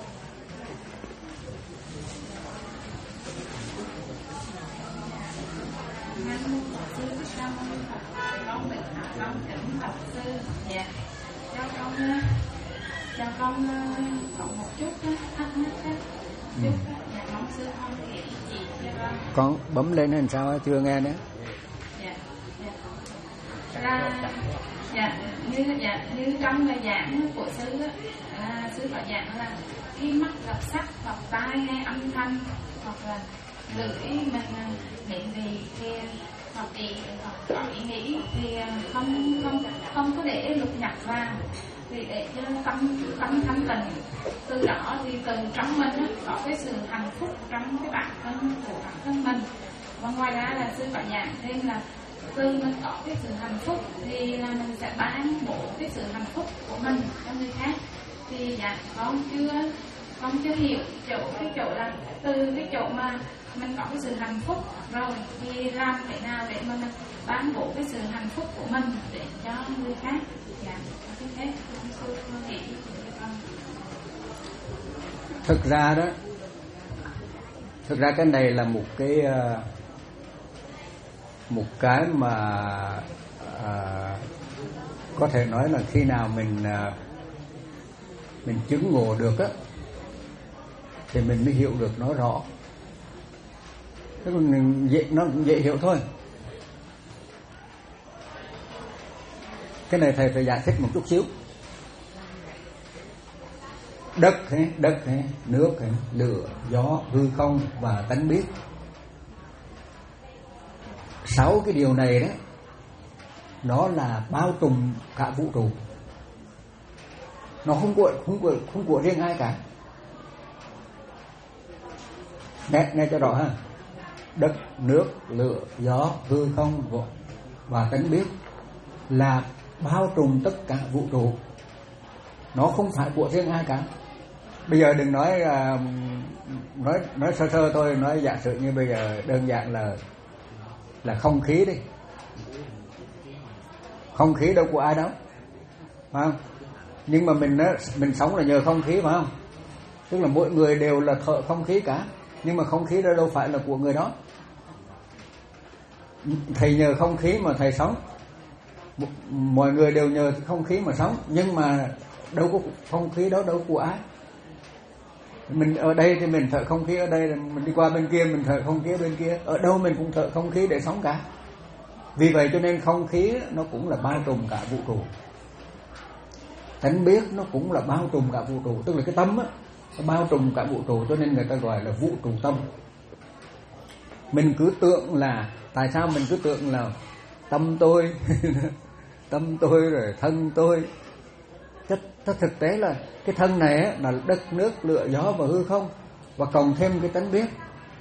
Cho con còn một chút thắc mắc đó. Chút dạ mong sư con kể chị cho con. Con bấm lên hay sao chưa nghe nữa? Dạ. Dạ. Là dạ như dạ như trong lời giảng của sư á, là sư có giảng là khi mắt gặp sắc hoặc tai nghe âm thanh hoặc là lưỡi mình đến vì kia hoặc ý có ý nghĩ thì không không không có để lục nhập vào, thì để cho tâm tâm thanh tịnh, từ đó thì từ trong mình đó, có cái sự hạnh phúc trong cái bản thân của bản thân mình. Và ngoài ra là sư có giảng thêm là từ mình có cái sự hạnh phúc thì là mình sẽ ban bố cái sự hạnh phúc của mình cho người khác. Thì dạ con chưa con chưa hiểu chỗ cái chỗ là từ cái chỗ mà mình có cái sự hạnh phúc rồi thì làm thế nào để mà mình ban bố cái sự hạnh phúc của mình để cho người khác. Dạ như thế sư con nghĩ con. Thực ra đó, thực ra cái này là một cái một cái mà à, có thể nói là khi nào mình à, mình chứng ngộ được á thì mình mới hiểu được nó rõ. Thế còn mình dễ, nó cũng dễ hiểu thôi. Cái này thầy phải giải thích một chút xíu. Đất hay đất hay nước hay lửa, gió, hư không và tánh biết. Sáu cái điều này đó, nó là bao trùm cả vũ trụ. Nó không của không của không của riêng ai cả. Nghe nghe cho rõ ha. Đất, nước, lửa, gió, hư không và tánh biết là bao trùm tất cả vũ trụ. Nó không phải của riêng ai cả. Bây giờ đừng nói uh, nói nói sơ sơ thôi, nói giả sử như bây giờ đơn giản là là không khí đi. Không khí đâu của ai đâu, phải không? Nhưng mà mình mình sống là nhờ không khí, phải không? Tức là mỗi người đều là thợ không khí cả, nhưng mà không khí đó đâu phải là của người đó. Thầy nhờ không khí mà thầy sống, mọi người đều nhờ không khí mà sống, nhưng mà đâu có không khí đó đâu của ai. Mình ở đây thì mình thở không khí ở đây, mình đi qua bên kia mình thở không khí ở bên kia, ở đâu mình cũng thở không khí để sống cả. Vì vậy cho nên không khí nó cũng là bao trùm cả vũ trụ. Tánh biết nó cũng là bao trùm cả vũ trụ, tức là cái tâm á, nó bao trùm cả vũ trụ, cho nên người ta gọi là vũ trụ tâm. Mình cứ tưởng là, tại sao mình cứ tưởng là tâm tôi tâm tôi rồi thân tôi. Tất, tất thực tế là cái thân này á, là đất, nước, lửa, gió và hư không, và cộng thêm cái tánh biết.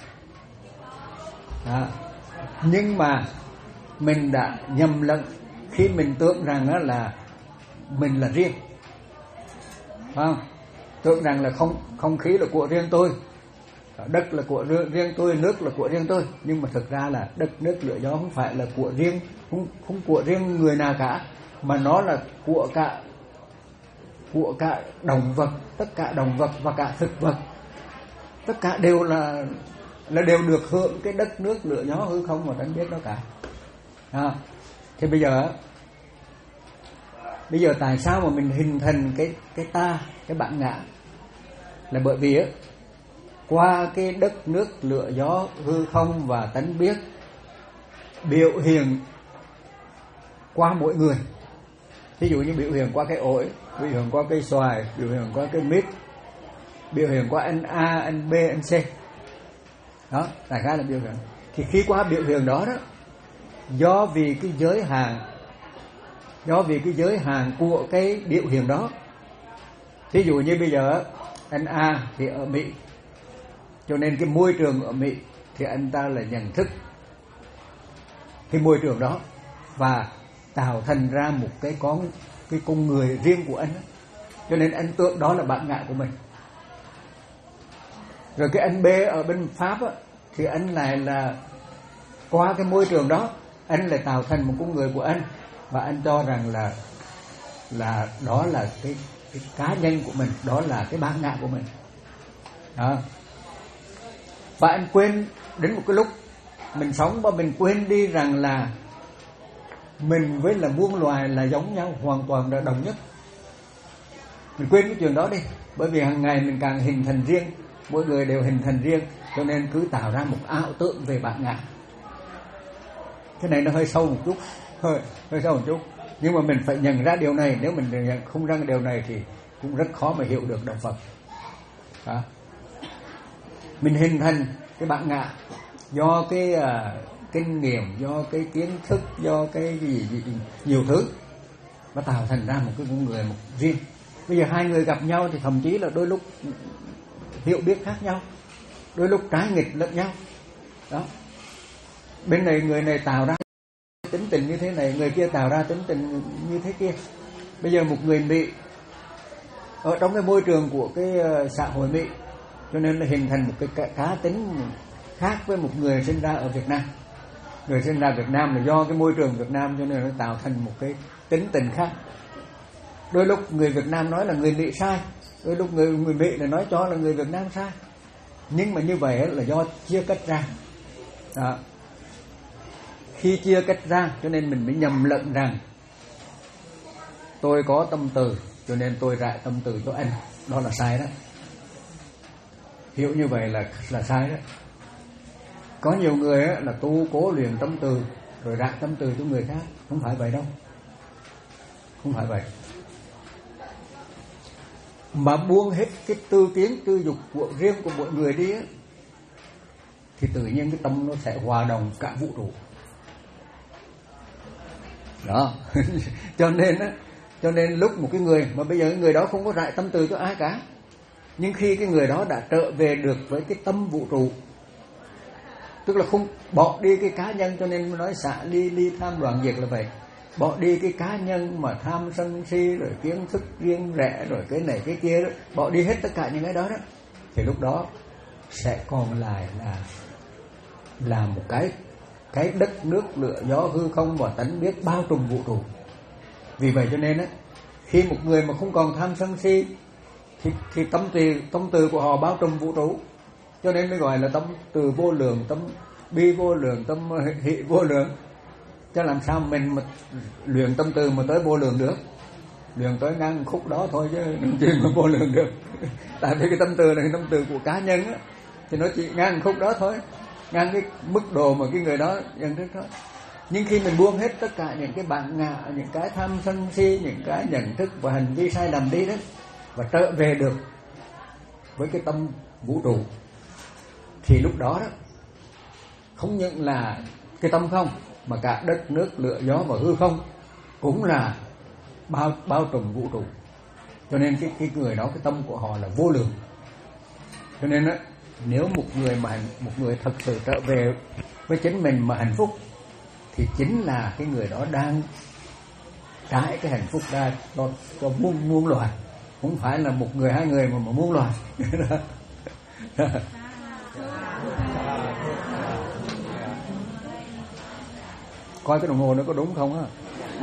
À, nhưng mà mình đã nhầm lẫn khi mình tưởng rằng á, là mình là riêng, phải không? Tưởng rằng là không không khí là của riêng tôi, đất là của riêng tôi, nước là của riêng tôi. Nhưng mà thực ra là đất, nước, lửa, gió không phải là của riêng, không không của riêng người nào cả, mà nó là của cả của cả động vật, tất cả động vật và cả thực vật, tất cả đều là là đều được hưởng cái đất, nước, lửa, gió, hư không và tánh biết đó cả. À, thì bây giờ bây giờ tại sao mà mình hình thành cái cái ta, cái bản ngã, là bởi vì á, qua cái đất, nước, lửa, gió, hư không và tánh biết biểu hiện qua mỗi người. Ví dụ như biểu hiện qua cái ổi, biểu hiện qua cây xoài, biểu hiện qua cây mít, biểu hiện qua anh A, anh B, anh C. Đó, đại khái là biểu hiện. Thì khi qua biểu hiện đó đó, do vì cái giới hạn, do vì cái giới hạn của cái biểu hiện đó. Ví dụ như bây giờ anh A thì ở Mỹ, cho nên cái môi trường ở Mỹ thì anh ta là nhận thức cái môi trường đó và tạo thành ra một cái con cái con người riêng của anh đó. Cho nên anh tưởng đó là bản ngã của mình. Rồi cái anh B ở bên Pháp á, thì anh lại là qua cái môi trường đó anh lại tạo thành một con người của anh, và anh cho rằng là là đó là cái, cái cá nhân của mình, đó là cái bản ngã của mình đó. Và anh quên đến một cái lúc mình sống và mình quên đi rằng là mình với là muôn loài là giống nhau, hoàn toàn là đồng nhất. Mình quên cái chuyện đó đi, bởi vì hàng ngày mình càng hình thành riêng, mỗi người đều hình thành riêng, cho nên cứ tạo ra một ảo tưởng về bản ngã. Cái này nó hơi sâu một chút, hơi hơi sâu một chút, nhưng mà mình phải nhận ra điều này. Nếu mình nhận không ra điều này thì cũng rất khó mà hiểu được đạo Phật. Đó. Mình hình thành cái bản ngã do cái kinh nghiệm, do cái kiến thức, do cái gì, gì nhiều thứ nó tạo thành ra một cái con người một riêng. Bây giờ hai người gặp nhau thì thậm chí là đôi lúc hiểu biết khác nhau, đôi lúc trái nghịch lẫn nhau. Đó. Bên này người này tạo ra tính tình như thế này, người kia tạo ra tính tình như thế kia. Bây giờ một người Mỹ ở trong cái môi trường của cái xã hội Mỹ, cho nên là hình thành một cái cá tính khác với một người sinh ra ở Việt Nam. Người sinh ra Việt Nam là do cái môi trường Việt Nam cho nên nó tạo thành một cái tính tình khác. Đôi lúc người Việt Nam nói là người Mỹ sai, đôi lúc người người Mỹ là nói cho là người Việt Nam sai. Nhưng mà như vậy là do chia cách ra. Đó. Khi chia cách ra cho nên mình mới nhầm lẫn rằng tôi có tâm từ cho nên tôi rải tâm từ cho anh, đó là sai đó. Hiểu như vậy là là sai đó. Có nhiều người là tu cố luyện tâm từ rồi rải tâm từ cho người khác, không phải vậy đâu. Không phải vậy. Mà buông hết cái tư kiến tư dục của riêng của mỗi người đi á, thì tự nhiên cái tâm nó sẽ hòa đồng cả vũ trụ. Đó. Cho nên á, cho nên lúc một cái người mà bây giờ cái người đó không có rải tâm từ cho ai cả, nhưng khi cái người đó đã trở về được với cái tâm vũ trụ, tức là không bỏ đi cái cá nhân, cho nên nói xả ly ly tham đoạn diệt là vậy. Bỏ đi cái cá nhân mà tham sân si rồi kiến thức riêng rẽ rồi cái này cái kia đó, bỏ đi hết tất cả những cái đó đó, thì lúc đó sẽ còn lại là là một cái cái đất nước lửa gió hư không và tánh biết bao trùm vũ trụ. Vì vậy cho nên á, khi một người mà không còn tham sân si thì, thì tâm từ tâm từ của họ bao trùm vũ trụ, cho nên mới gọi là tâm từ vô lượng, tâm bi vô lượng, tâm hỷ vô lượng. Chứ làm sao mình mà luyện tâm từ mà tới vô lượng được? Luyện tới ngang khúc đó thôi chứ làm gì mà vô lượng được. Tại vì cái tâm từ này tâm từ của cá nhân á, thì nó chỉ ngang khúc đó thôi, ngang cái mức độ mà cái người đó nhận thức thôi. Nhưng khi mình buông hết tất cả những cái bản ngã, những cái tham sân si, những cái nhận thức và hành vi sai lầm đi đó, và trở về được với cái tâm vũ trụ, thì lúc đó đó không những là cái tâm không, mà cả đất nước lửa gió và hư không cũng là bao bao trùm vũ trụ. Cho nên cái cái người đó, cái tâm của họ là vô lượng. Cho nên á, nếu một người mà một người thật sự trở về với chính mình mà hạnh phúc, thì chính là cái người đó đang trải cái hạnh phúc ra cho cho muôn muôn loài, không phải là một người hai người mà mà muôn loài. Coi cái đồng hồ nó có đúng không á?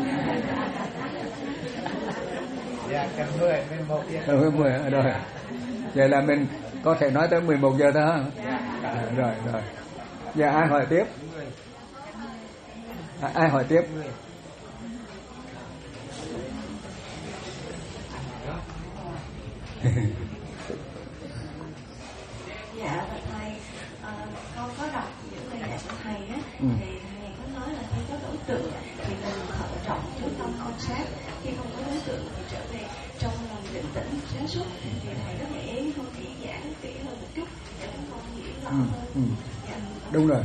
Dạ, cần mười, mười một giờ. Ừ, mười, rồi. Vậy là mình có thể nói tới mười một giờ thôi hả? À, rồi, rồi. Giờ ai hỏi tiếp? À, ai hỏi tiếp? Dạ, thầy, con có đọc những lời dạy của thầy á, ừ. thì thầy có nói là khi có đối tượng thì mình khởi trọng chú tâm quan sát, khi không có đối tượng thì trở về trong lòng định tĩnh sáng suốt. Thì thầy có thể không chỉ giảng kỹ hơn một chút để chúng con hiểu rõ hơn. Ừ. Ừ. Dạ. Đúng rồi.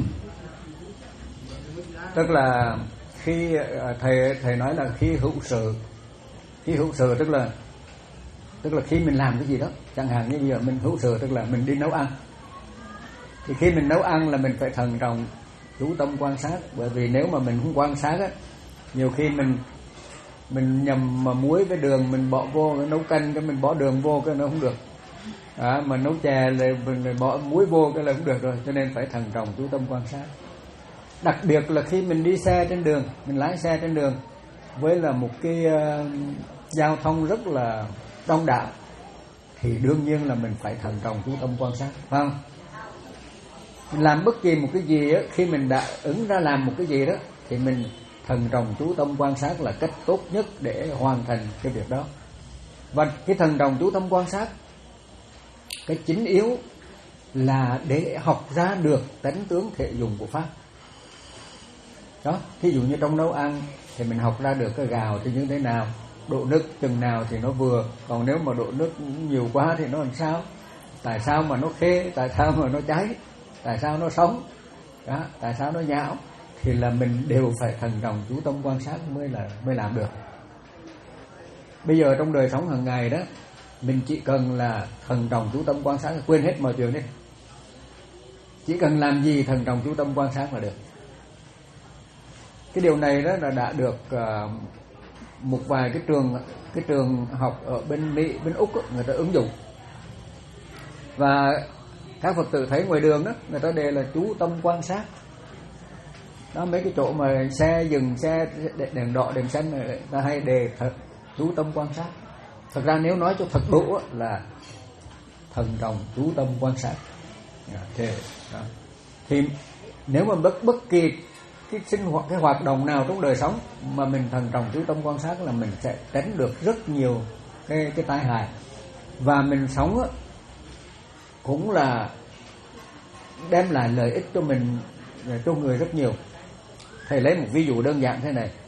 Tức là khi thầy thầy nói là khi hữu sự, khi hữu sự tức là tức là khi mình làm cái gì đó, chẳng hạn như bây giờ mình hữu sự tức là mình đi nấu ăn, thì khi mình nấu ăn là mình phải thận trọng chú tâm quan sát, bởi vì nếu mà mình không quan sát á, nhiều khi mình mình nhầm mà muối với đường mình bỏ vô, nấu canh cái mình bỏ đường vô cái nó không được, à, mà nấu chè là mình bỏ muối vô cái là không được rồi. Cho nên phải thận trọng chú tâm quan sát. Đặc biệt là khi mình đi xe trên đường, mình lái xe trên đường với là một cái uh, giao thông rất là đông đảo, thì đương nhiên là mình phải thận trọng chú tâm quan sát, phải không? Mình làm bất kỳ một cái gì á, khi mình đã ứng ra làm một cái gì đó thì mình thần trọng chú tâm quan sát là cách tốt nhất để hoàn thành cái việc đó. Và cái thần trọng chú tâm quan sát, cái chính yếu là để học ra được tánh tướng thể dụng của pháp. Đó, thí dụ như trong nấu ăn thì mình học ra được cái gạo thì như thế nào, độ nước chừng nào thì nó vừa, còn nếu mà độ nước nhiều quá thì nó làm sao, tại sao mà nó khê, tại sao mà nó cháy, tại sao nó sống, đó, tại sao nó nhão, thì là mình đều phải thần trọng chú tâm quan sát mới là mới làm được. Bây giờ trong đời sống hàng ngày đó, mình chỉ cần là thần trọng chú tâm quan sát, quên hết mọi chuyện đi, chỉ cần làm gì thần trọng chú tâm quan sát là được. Cái điều này đó là đã được uh, một vài cái trường cái trường học ở bên Mỹ, bên Úc đó, người ta ứng dụng. Và các Phật tử thấy ngoài đường đó, người ta đề là chú tâm quan sát. Đó, mấy cái chỗ mà xe dừng, xe đèn đỏ, đèn xanh này, người ta hay đề thật chú tâm quan sát. Thật ra nếu nói cho thật đủ là thần trọng chú tâm quan sát. Thế đó. Thì nếu mà bất bất kỳ cái sinh hoạt, cái hoạt động nào trong đời sống mà mình thần trọng chú tâm quan sát là mình sẽ tránh được rất nhiều cái cái tai hại, và mình sống á, cũng là đem lại lợi ích cho mình, cho người rất nhiều. Thầy lấy một ví dụ đơn giản thế này.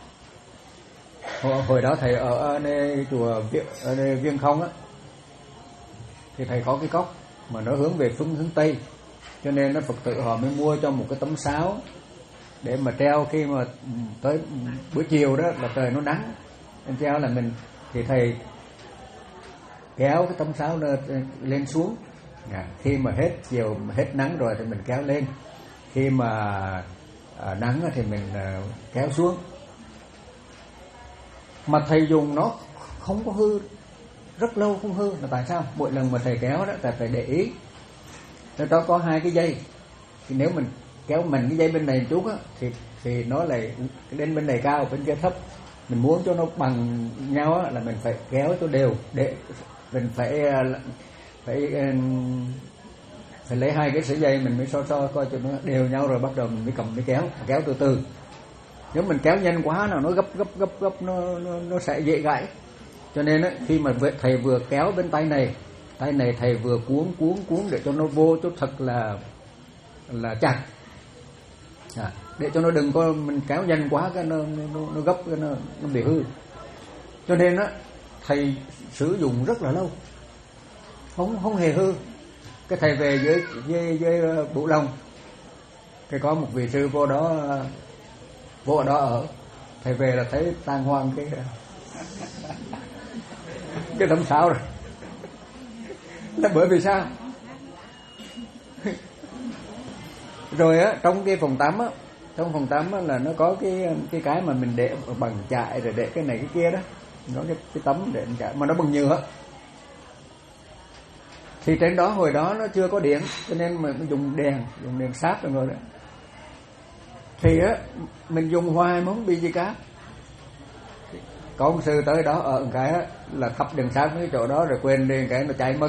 Hồi, hồi đó thầy ở nơi chùa ở nơi Viên Không á, thì thầy có cái cốc mà nó hướng về phương hướng Tây, cho nên nó Phật tử họ mới mua cho một cái tấm sáo để mà treo khi mà tới buổi chiều đó là trời nó nắng, em treo là mình, thì thầy kéo cái tấm sáo lên xuống. À, khi mà hết chiều hết nắng rồi thì mình kéo lên, khi mà à, nắng thì mình à, kéo xuống. Mà thầy dùng nó không có hư, rất lâu không hư. Là tại sao? Mỗi lần mà thầy kéo đó thầy phải để ý, nó đó có hai cái dây, thì nếu mình kéo mình cái dây bên này một chút á, thì thì nó lại đến bên này cao, bên kia thấp. Mình muốn cho nó bằng nhau á, là mình phải kéo cho đều, để mình phải phải phải lấy hai cái sợi dây mình mới so so coi cho nó đều nhau, rồi bắt đầu mình mới cầm mới kéo, kéo từ từ. Nếu mình kéo nhanh quá nào nó gấp gấp gấp gấp nó nó, nó sẽ dễ gãy. Cho nên á, khi mà thầy vừa kéo bên tay này, tay này thầy vừa cuốn cuốn cuốn để cho nó vô cho thật là là chặt. À, để cho nó đừng có mình kéo nhanh quá cái nó nó, nó gấp cái nó nó bị hư. Cho nên á, thầy sử dụng rất là lâu, không không hề hư. Cái thầy về dưới dưới dưới Bửu Long, cái có một vị sư vô đó vô ở đó ở, thầy về là thấy tan hoang cái cái tấm sáo rồi. Là bởi vì sao? Rồi á, trong cái phòng tắm á, trong phòng tắm á là nó có cái cái cái mà mình để bằng chải, rồi để cái này cái kia đó, nó cái, cái tấm để chải mà nó bằng nhựa. Thì trên đó hồi đó nó chưa có điện, cho nên mình dùng đèn, dùng đèn sáp rồi đó. Thì á, mình dùng hoài mà không bị gì cả. Có ông sư tới đó ở một cái á, là khắp đèn sáp cái chỗ đó rồi quên đi cái nó cháy mất.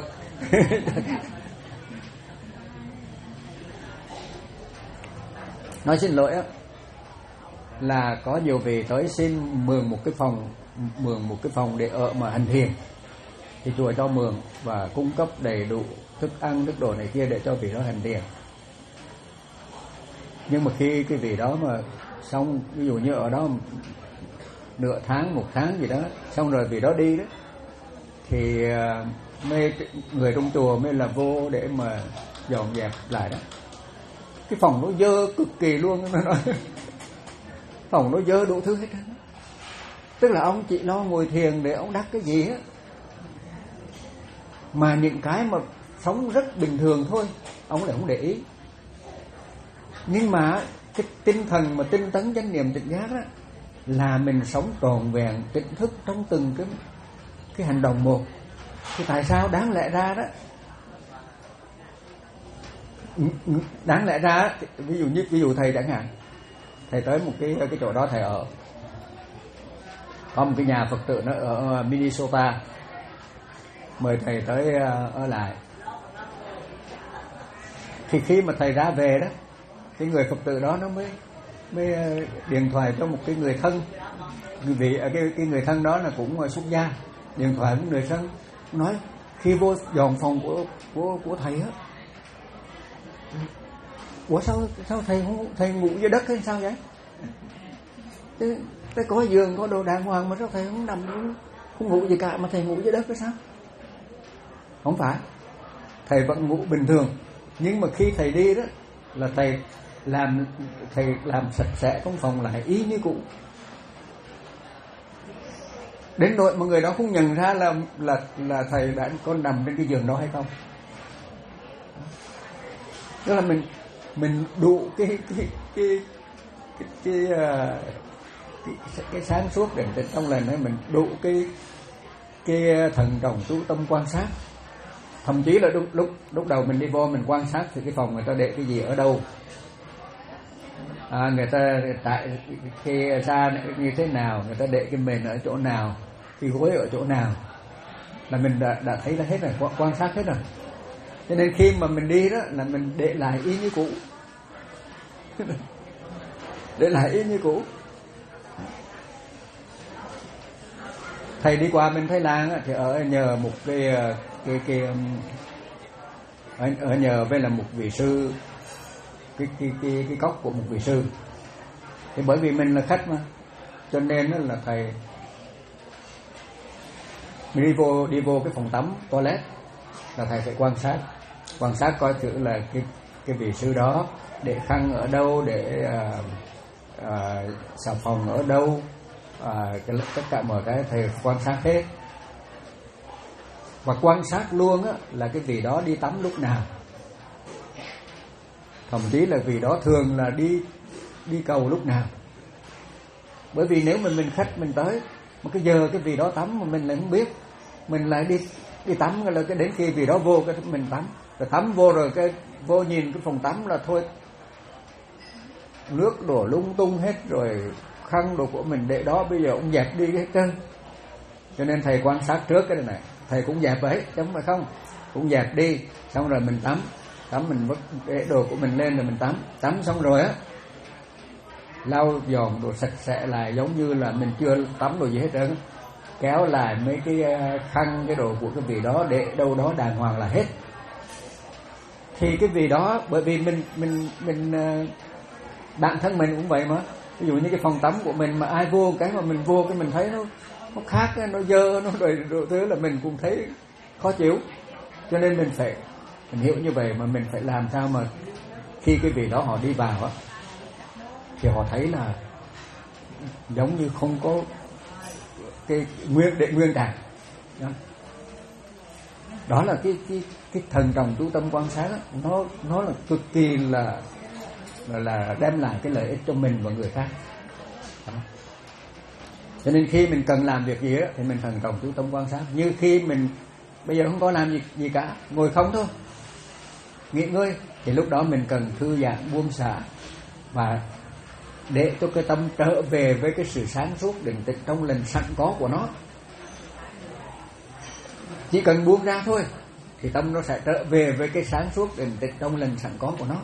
Nói xin lỗi á, là có nhiều vị tới xin mượn một cái phòng, mượn một cái phòng để ở mà hành thiền, thì chùa cho mượn và cung cấp đầy đủ thức ăn, thức đồ này kia để cho vị đó hành thiền. Nhưng mà khi cái vị đó mà xong, ví dụ như ở đó nửa tháng, một tháng gì đó, xong rồi vị đó đi đó, thì mấy người trong chùa mới là vô để mà dọn dẹp lại đó. Cái phòng nó dơ cực kỳ luôn, nó nói phòng nó dơ đủ thứ hết. Tức là ông chỉ lo ngồi thiền để ông đắc cái gì á, mà những cái mà sống rất bình thường thôi ông lại không để ý. Nhưng mà cái tinh thần mà tinh tấn chánh niệm tỉnh giác đó, là mình sống tròn vẹn tỉnh thức trong từng cái cái hành động một. Thì tại sao đáng lẽ ra đó, đáng lẽ ra ví dụ như ví dụ thầy chẳng hạn, thầy tới một cái cái chỗ đó thầy ở, có một cái nhà Phật tử nó ở Minnesota, mời thầy tới ở lại. Thì khi mà thầy ra về đó, cái người Phật tử đó nó mới mới điện thoại cho một cái người thân, người vị cái cái người thân đó là cũng xuất gia, điện thoại với người thân nói khi vô dọn phòng của của của thầy á, ủa sao sao thầy không thầy ngủ dưới đất hay sao vậy? Thế, thế có giường có đồ đàng hoàng mà sao thầy không nằm không, không ngủ gì cả mà thầy ngủ dưới đất hay sao? Không phải, thầy vẫn ngủ bình thường, nhưng mà khi thầy đi đó là thầy làm thầy làm sạch sẽ trong phòng lại y như cũ, đến nỗi mà người đó không nhận ra là là là thầy đã còn nằm trên cái giường đó hay không. Tức là mình mình đủ cái cái cái cái cái, cái, cái, cái, cái sáng suốt để trong lần ấy, mình đủ cái cái thần trọng chú tâm quan sát. Thậm chí là lúc lúc lúc đầu mình đi vô mình quan sát thì cái phòng người ta để cái gì ở đâu, à, người ta tại cái xa như thế nào, người ta để cái mền ở chỗ nào, cái gối ở chỗ nào, là mình đã, đã thấy ra hết rồi, quan, quan sát hết rồi. Cho nên khi mà mình đi đó là mình để lại y như cũ, để lại y như cũ. Thầy đi qua bên Thái Lan á, thì ở nhờ một cái cái cái ở, ở nhờ với là một vị sư, cái cái cái cái cốc của một vị sư. Thì bởi vì mình là khách mà, cho nên là thầy mình đi vô đi vô cái phòng tắm toilet là thầy sẽ quan sát quan sát coi thử là cái cái vị sư đó để khăn ở đâu, để uh, uh, xà phòng ở đâu, À, cái, tất cả mọi cái thầy quan sát hết. Và quan sát luôn á, là cái vị đó đi tắm lúc nào. Thậm chí là vị đó thường là đi đi cầu lúc nào. Bởi vì nếu mình mình khách mình tới mà cái giờ cái vị đó tắm mà mình lại không biết, mình lại đi đi tắm, là cái đến khi vị đó vô cái mình tắm, rồi tắm vô rồi cái vô nhìn cái phòng tắm là thôi nước đổ lung tung hết rồi, khăn đồ của mình để đó bây giờ ông dẹp đi hết trơn. Cho nên thầy quan sát trước cái này, thầy cũng dẹp ấy, chứ không phải không, cũng dẹp đi, xong rồi mình tắm, tắm mình vứt để đồ của mình lên rồi mình tắm, tắm xong rồi á, lau dọn đồ sạch sẽ lại giống như là mình chưa tắm đồ gì hết trơn, kéo lại mấy cái khăn cái đồ của cái vị đó để đâu đó đàng hoàng là hết. Thì cái vị đó, bởi vì mình mình mình bản thân mình cũng vậy mà. Ví dụ như cái phòng tắm của mình mà ai vô cái mà mình vô cái mình thấy nó nó khác, nó dơ, nó rồi đồ thứ là mình cũng thấy khó chịu. Cho nên mình phải mình hiểu như vậy mà mình phải làm sao mà khi cái vị đó họ đi vào á thì họ thấy là giống như không có cái nguyên đệ nguyên trạng. Đó. Đó là cái cái cái thần trọng chú tâm quan sát đó, nó nó là cực kỳ là là, là đem lại cái lợi ích cho mình và người khác. Đó. Cho nên khi mình cần làm việc gì á thì mình thần trọng chú tâm quan sát. Như khi mình bây giờ không có làm gì gì cả, ngồi không thôi, nghỉ ngơi, thì lúc đó mình cần thư giãn buông xả và để cho cái tâm trở về với cái sự sáng suốt định tĩnh trong lành sẵn có của nó. Chỉ cần buông ra thôi thì tâm nó sẽ trở về với cái sáng suốt định tĩnh trong lành sẵn có của nó.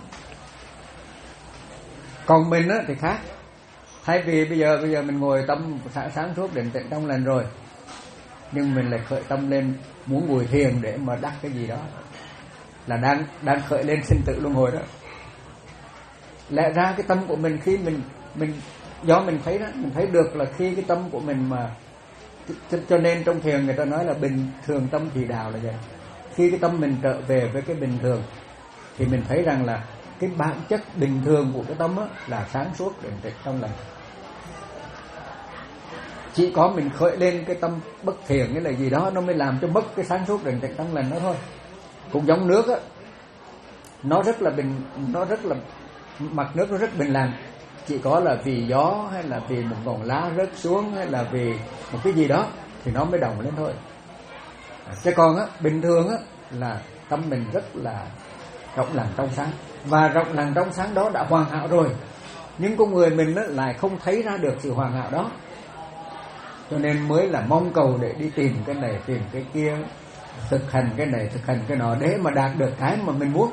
Còn mình á thì khác. Thay vì bây giờ bây giờ mình ngồi tâm sáng suốt định tĩnh trong lành rồi, nhưng mình lại khởi tâm lên muốn ngồi thiền để mà đắc cái gì đó, là đang đang khởi lên sinh tử luân hồi đó. Lẽ ra cái tâm của mình khi mình mình do mình thấy đó, mình thấy được là khi cái tâm của mình mà cho, cho nên trong thiền người ta nói là bình thường tâm thì đạo là vậy. Khi cái tâm mình trở về với cái bình thường thì mình thấy rằng là cái bản chất bình thường của cái tâm á là sáng suốt định tĩnh trong lành. Chỉ có mình khởi lên cái tâm bất thiện cái là gì đó nó mới làm cho mất cái sáng suốt định tĩnh trong lành đó thôi. Cũng giống nước á, nó rất là bình, nó rất là mặt nước nó rất bình lặng, chỉ có là vì gió hay là vì một ngọn lá rớt xuống hay là vì một cái gì đó thì nó mới động lên thôi. Chứ còn á bình thường á là tâm mình rất là rộng lặng trong sáng, và rộng lặng trong sáng đó đã hoàn hảo rồi, nhưng con người mình á lại không thấy ra được sự hoàn hảo đó, cho nên mới là mong cầu để đi tìm cái này tìm cái kia, thực hành cái này thực hành cái nọ để mà đạt được cái mà mình muốn,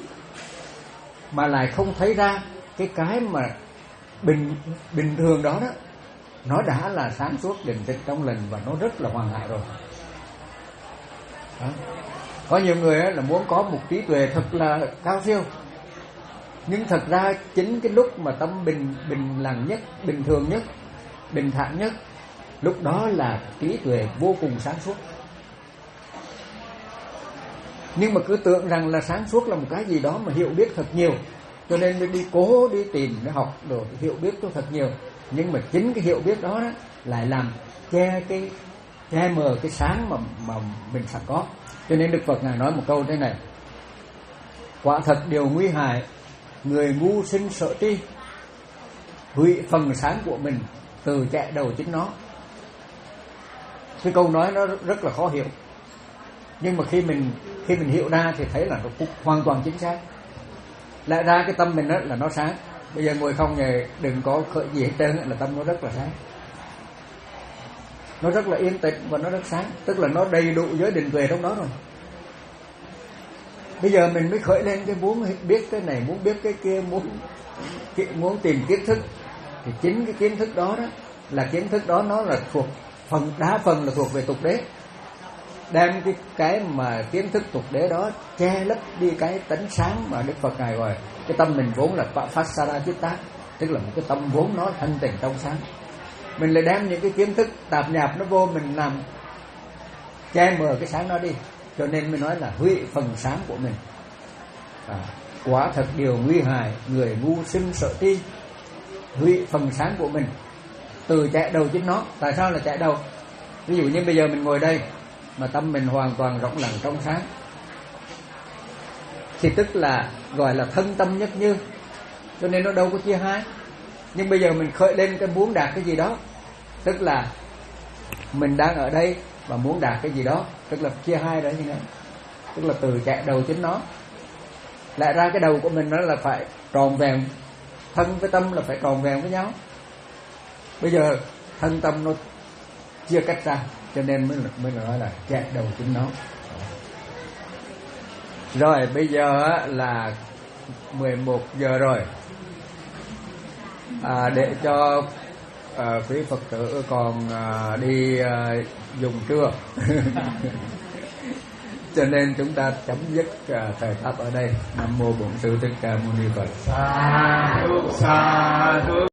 mà lại không thấy ra cái cái mà bình bình thường đó đó nó đã là sáng suốt định tĩnh trong lành và nó rất là hoàn hảo rồi. Đó. Có nhiều người là muốn có một trí tuệ thật là cao siêu, nhưng thật ra chính cái lúc mà tâm bình bình lặng nhất, bình thường nhất, bình thản nhất, lúc đó là trí tuệ vô cùng sáng suốt. Nhưng mà cứ tưởng rằng là sáng suốt là một cái gì đó mà hiểu biết thật nhiều, Cho nên mới đi cố đi tìm để học rồi hiểu biết cho thật nhiều. Nhưng mà chính cái hiểu biết đó, đó lại làm che cái che mờ cái sáng mà mà mình sẵn có. Cho nên Đức Phật ngài nói một câu thế này: quả thật điều nguy hại, người ngu sinh sợ tri, hủy phần sáng của mình, từ chạy đầu chính nó. Cái câu nói nó rất là khó hiểu, nhưng mà khi mình khi mình hiểu ra thì thấy là nó hoàn toàn chính xác. Lại ra cái tâm mình đó là nó sáng. Bây giờ ngồi không thì đừng có khởi gì hết trơn, là tâm nó rất là sáng, nó rất là yên tĩnh và nó rất sáng, tức là nó đầy đủ giới định tuệ trong đó rồi. Bây giờ mình mới khởi lên cái muốn biết cái này, muốn biết cái kia, muốn muốn tìm kiến thức, thì chính cái kiến thức đó đó là kiến thức đó nó là thuộc phần đa phần là thuộc về tục đế, đem cái cái mà kiến thức tục đế đó che lấp đi cái tánh sáng mà Đức Phật ngài gọi cái tâm mình vốn là Pasara Chitta, tức là một cái tâm vốn nó thanh tịnh trong sáng. Mình lại đem những cái kiến thức tạp nhạp nó vô, mình làm che mờ cái sáng đó đi, cho nên mới nói là hủy phần sáng của mình. À, quả thật điều nguy hại, người ngu sinh sợ tri, hủy phần sáng của mình, từ chạy đầu chính nó. Tại sao là chạy đầu? Ví dụ như bây giờ mình ngồi đây mà tâm mình hoàn toàn rộng lặng trong sáng, thì tức là gọi là thân tâm nhất như, cho nên nó đâu có chia hai. Nhưng bây giờ mình khởi lên cái muốn đạt cái gì đó, tức là mình đang ở đây và muốn đạt cái gì đó, tức là chia hai đó như thế. Tức là từ chạy đầu chính nó. Lại ra cái đầu của mình nó là phải tròn vẹn, thân với tâm là phải tròn vẹn với nhau. Bây giờ thân tâm nó chia cách ra, cho nên mới mới nói là chạy đầu chính nó. Rồi bây giờ là mười một giờ rồi. À, để cho à, quý Phật tử còn à, đi à, dùng trưa cho nên chúng ta chấm dứt à, thời pháp ở đây. Nam mô Bổn Sư Thích Ca Mâu Ni Phật. Sa thú sa thú.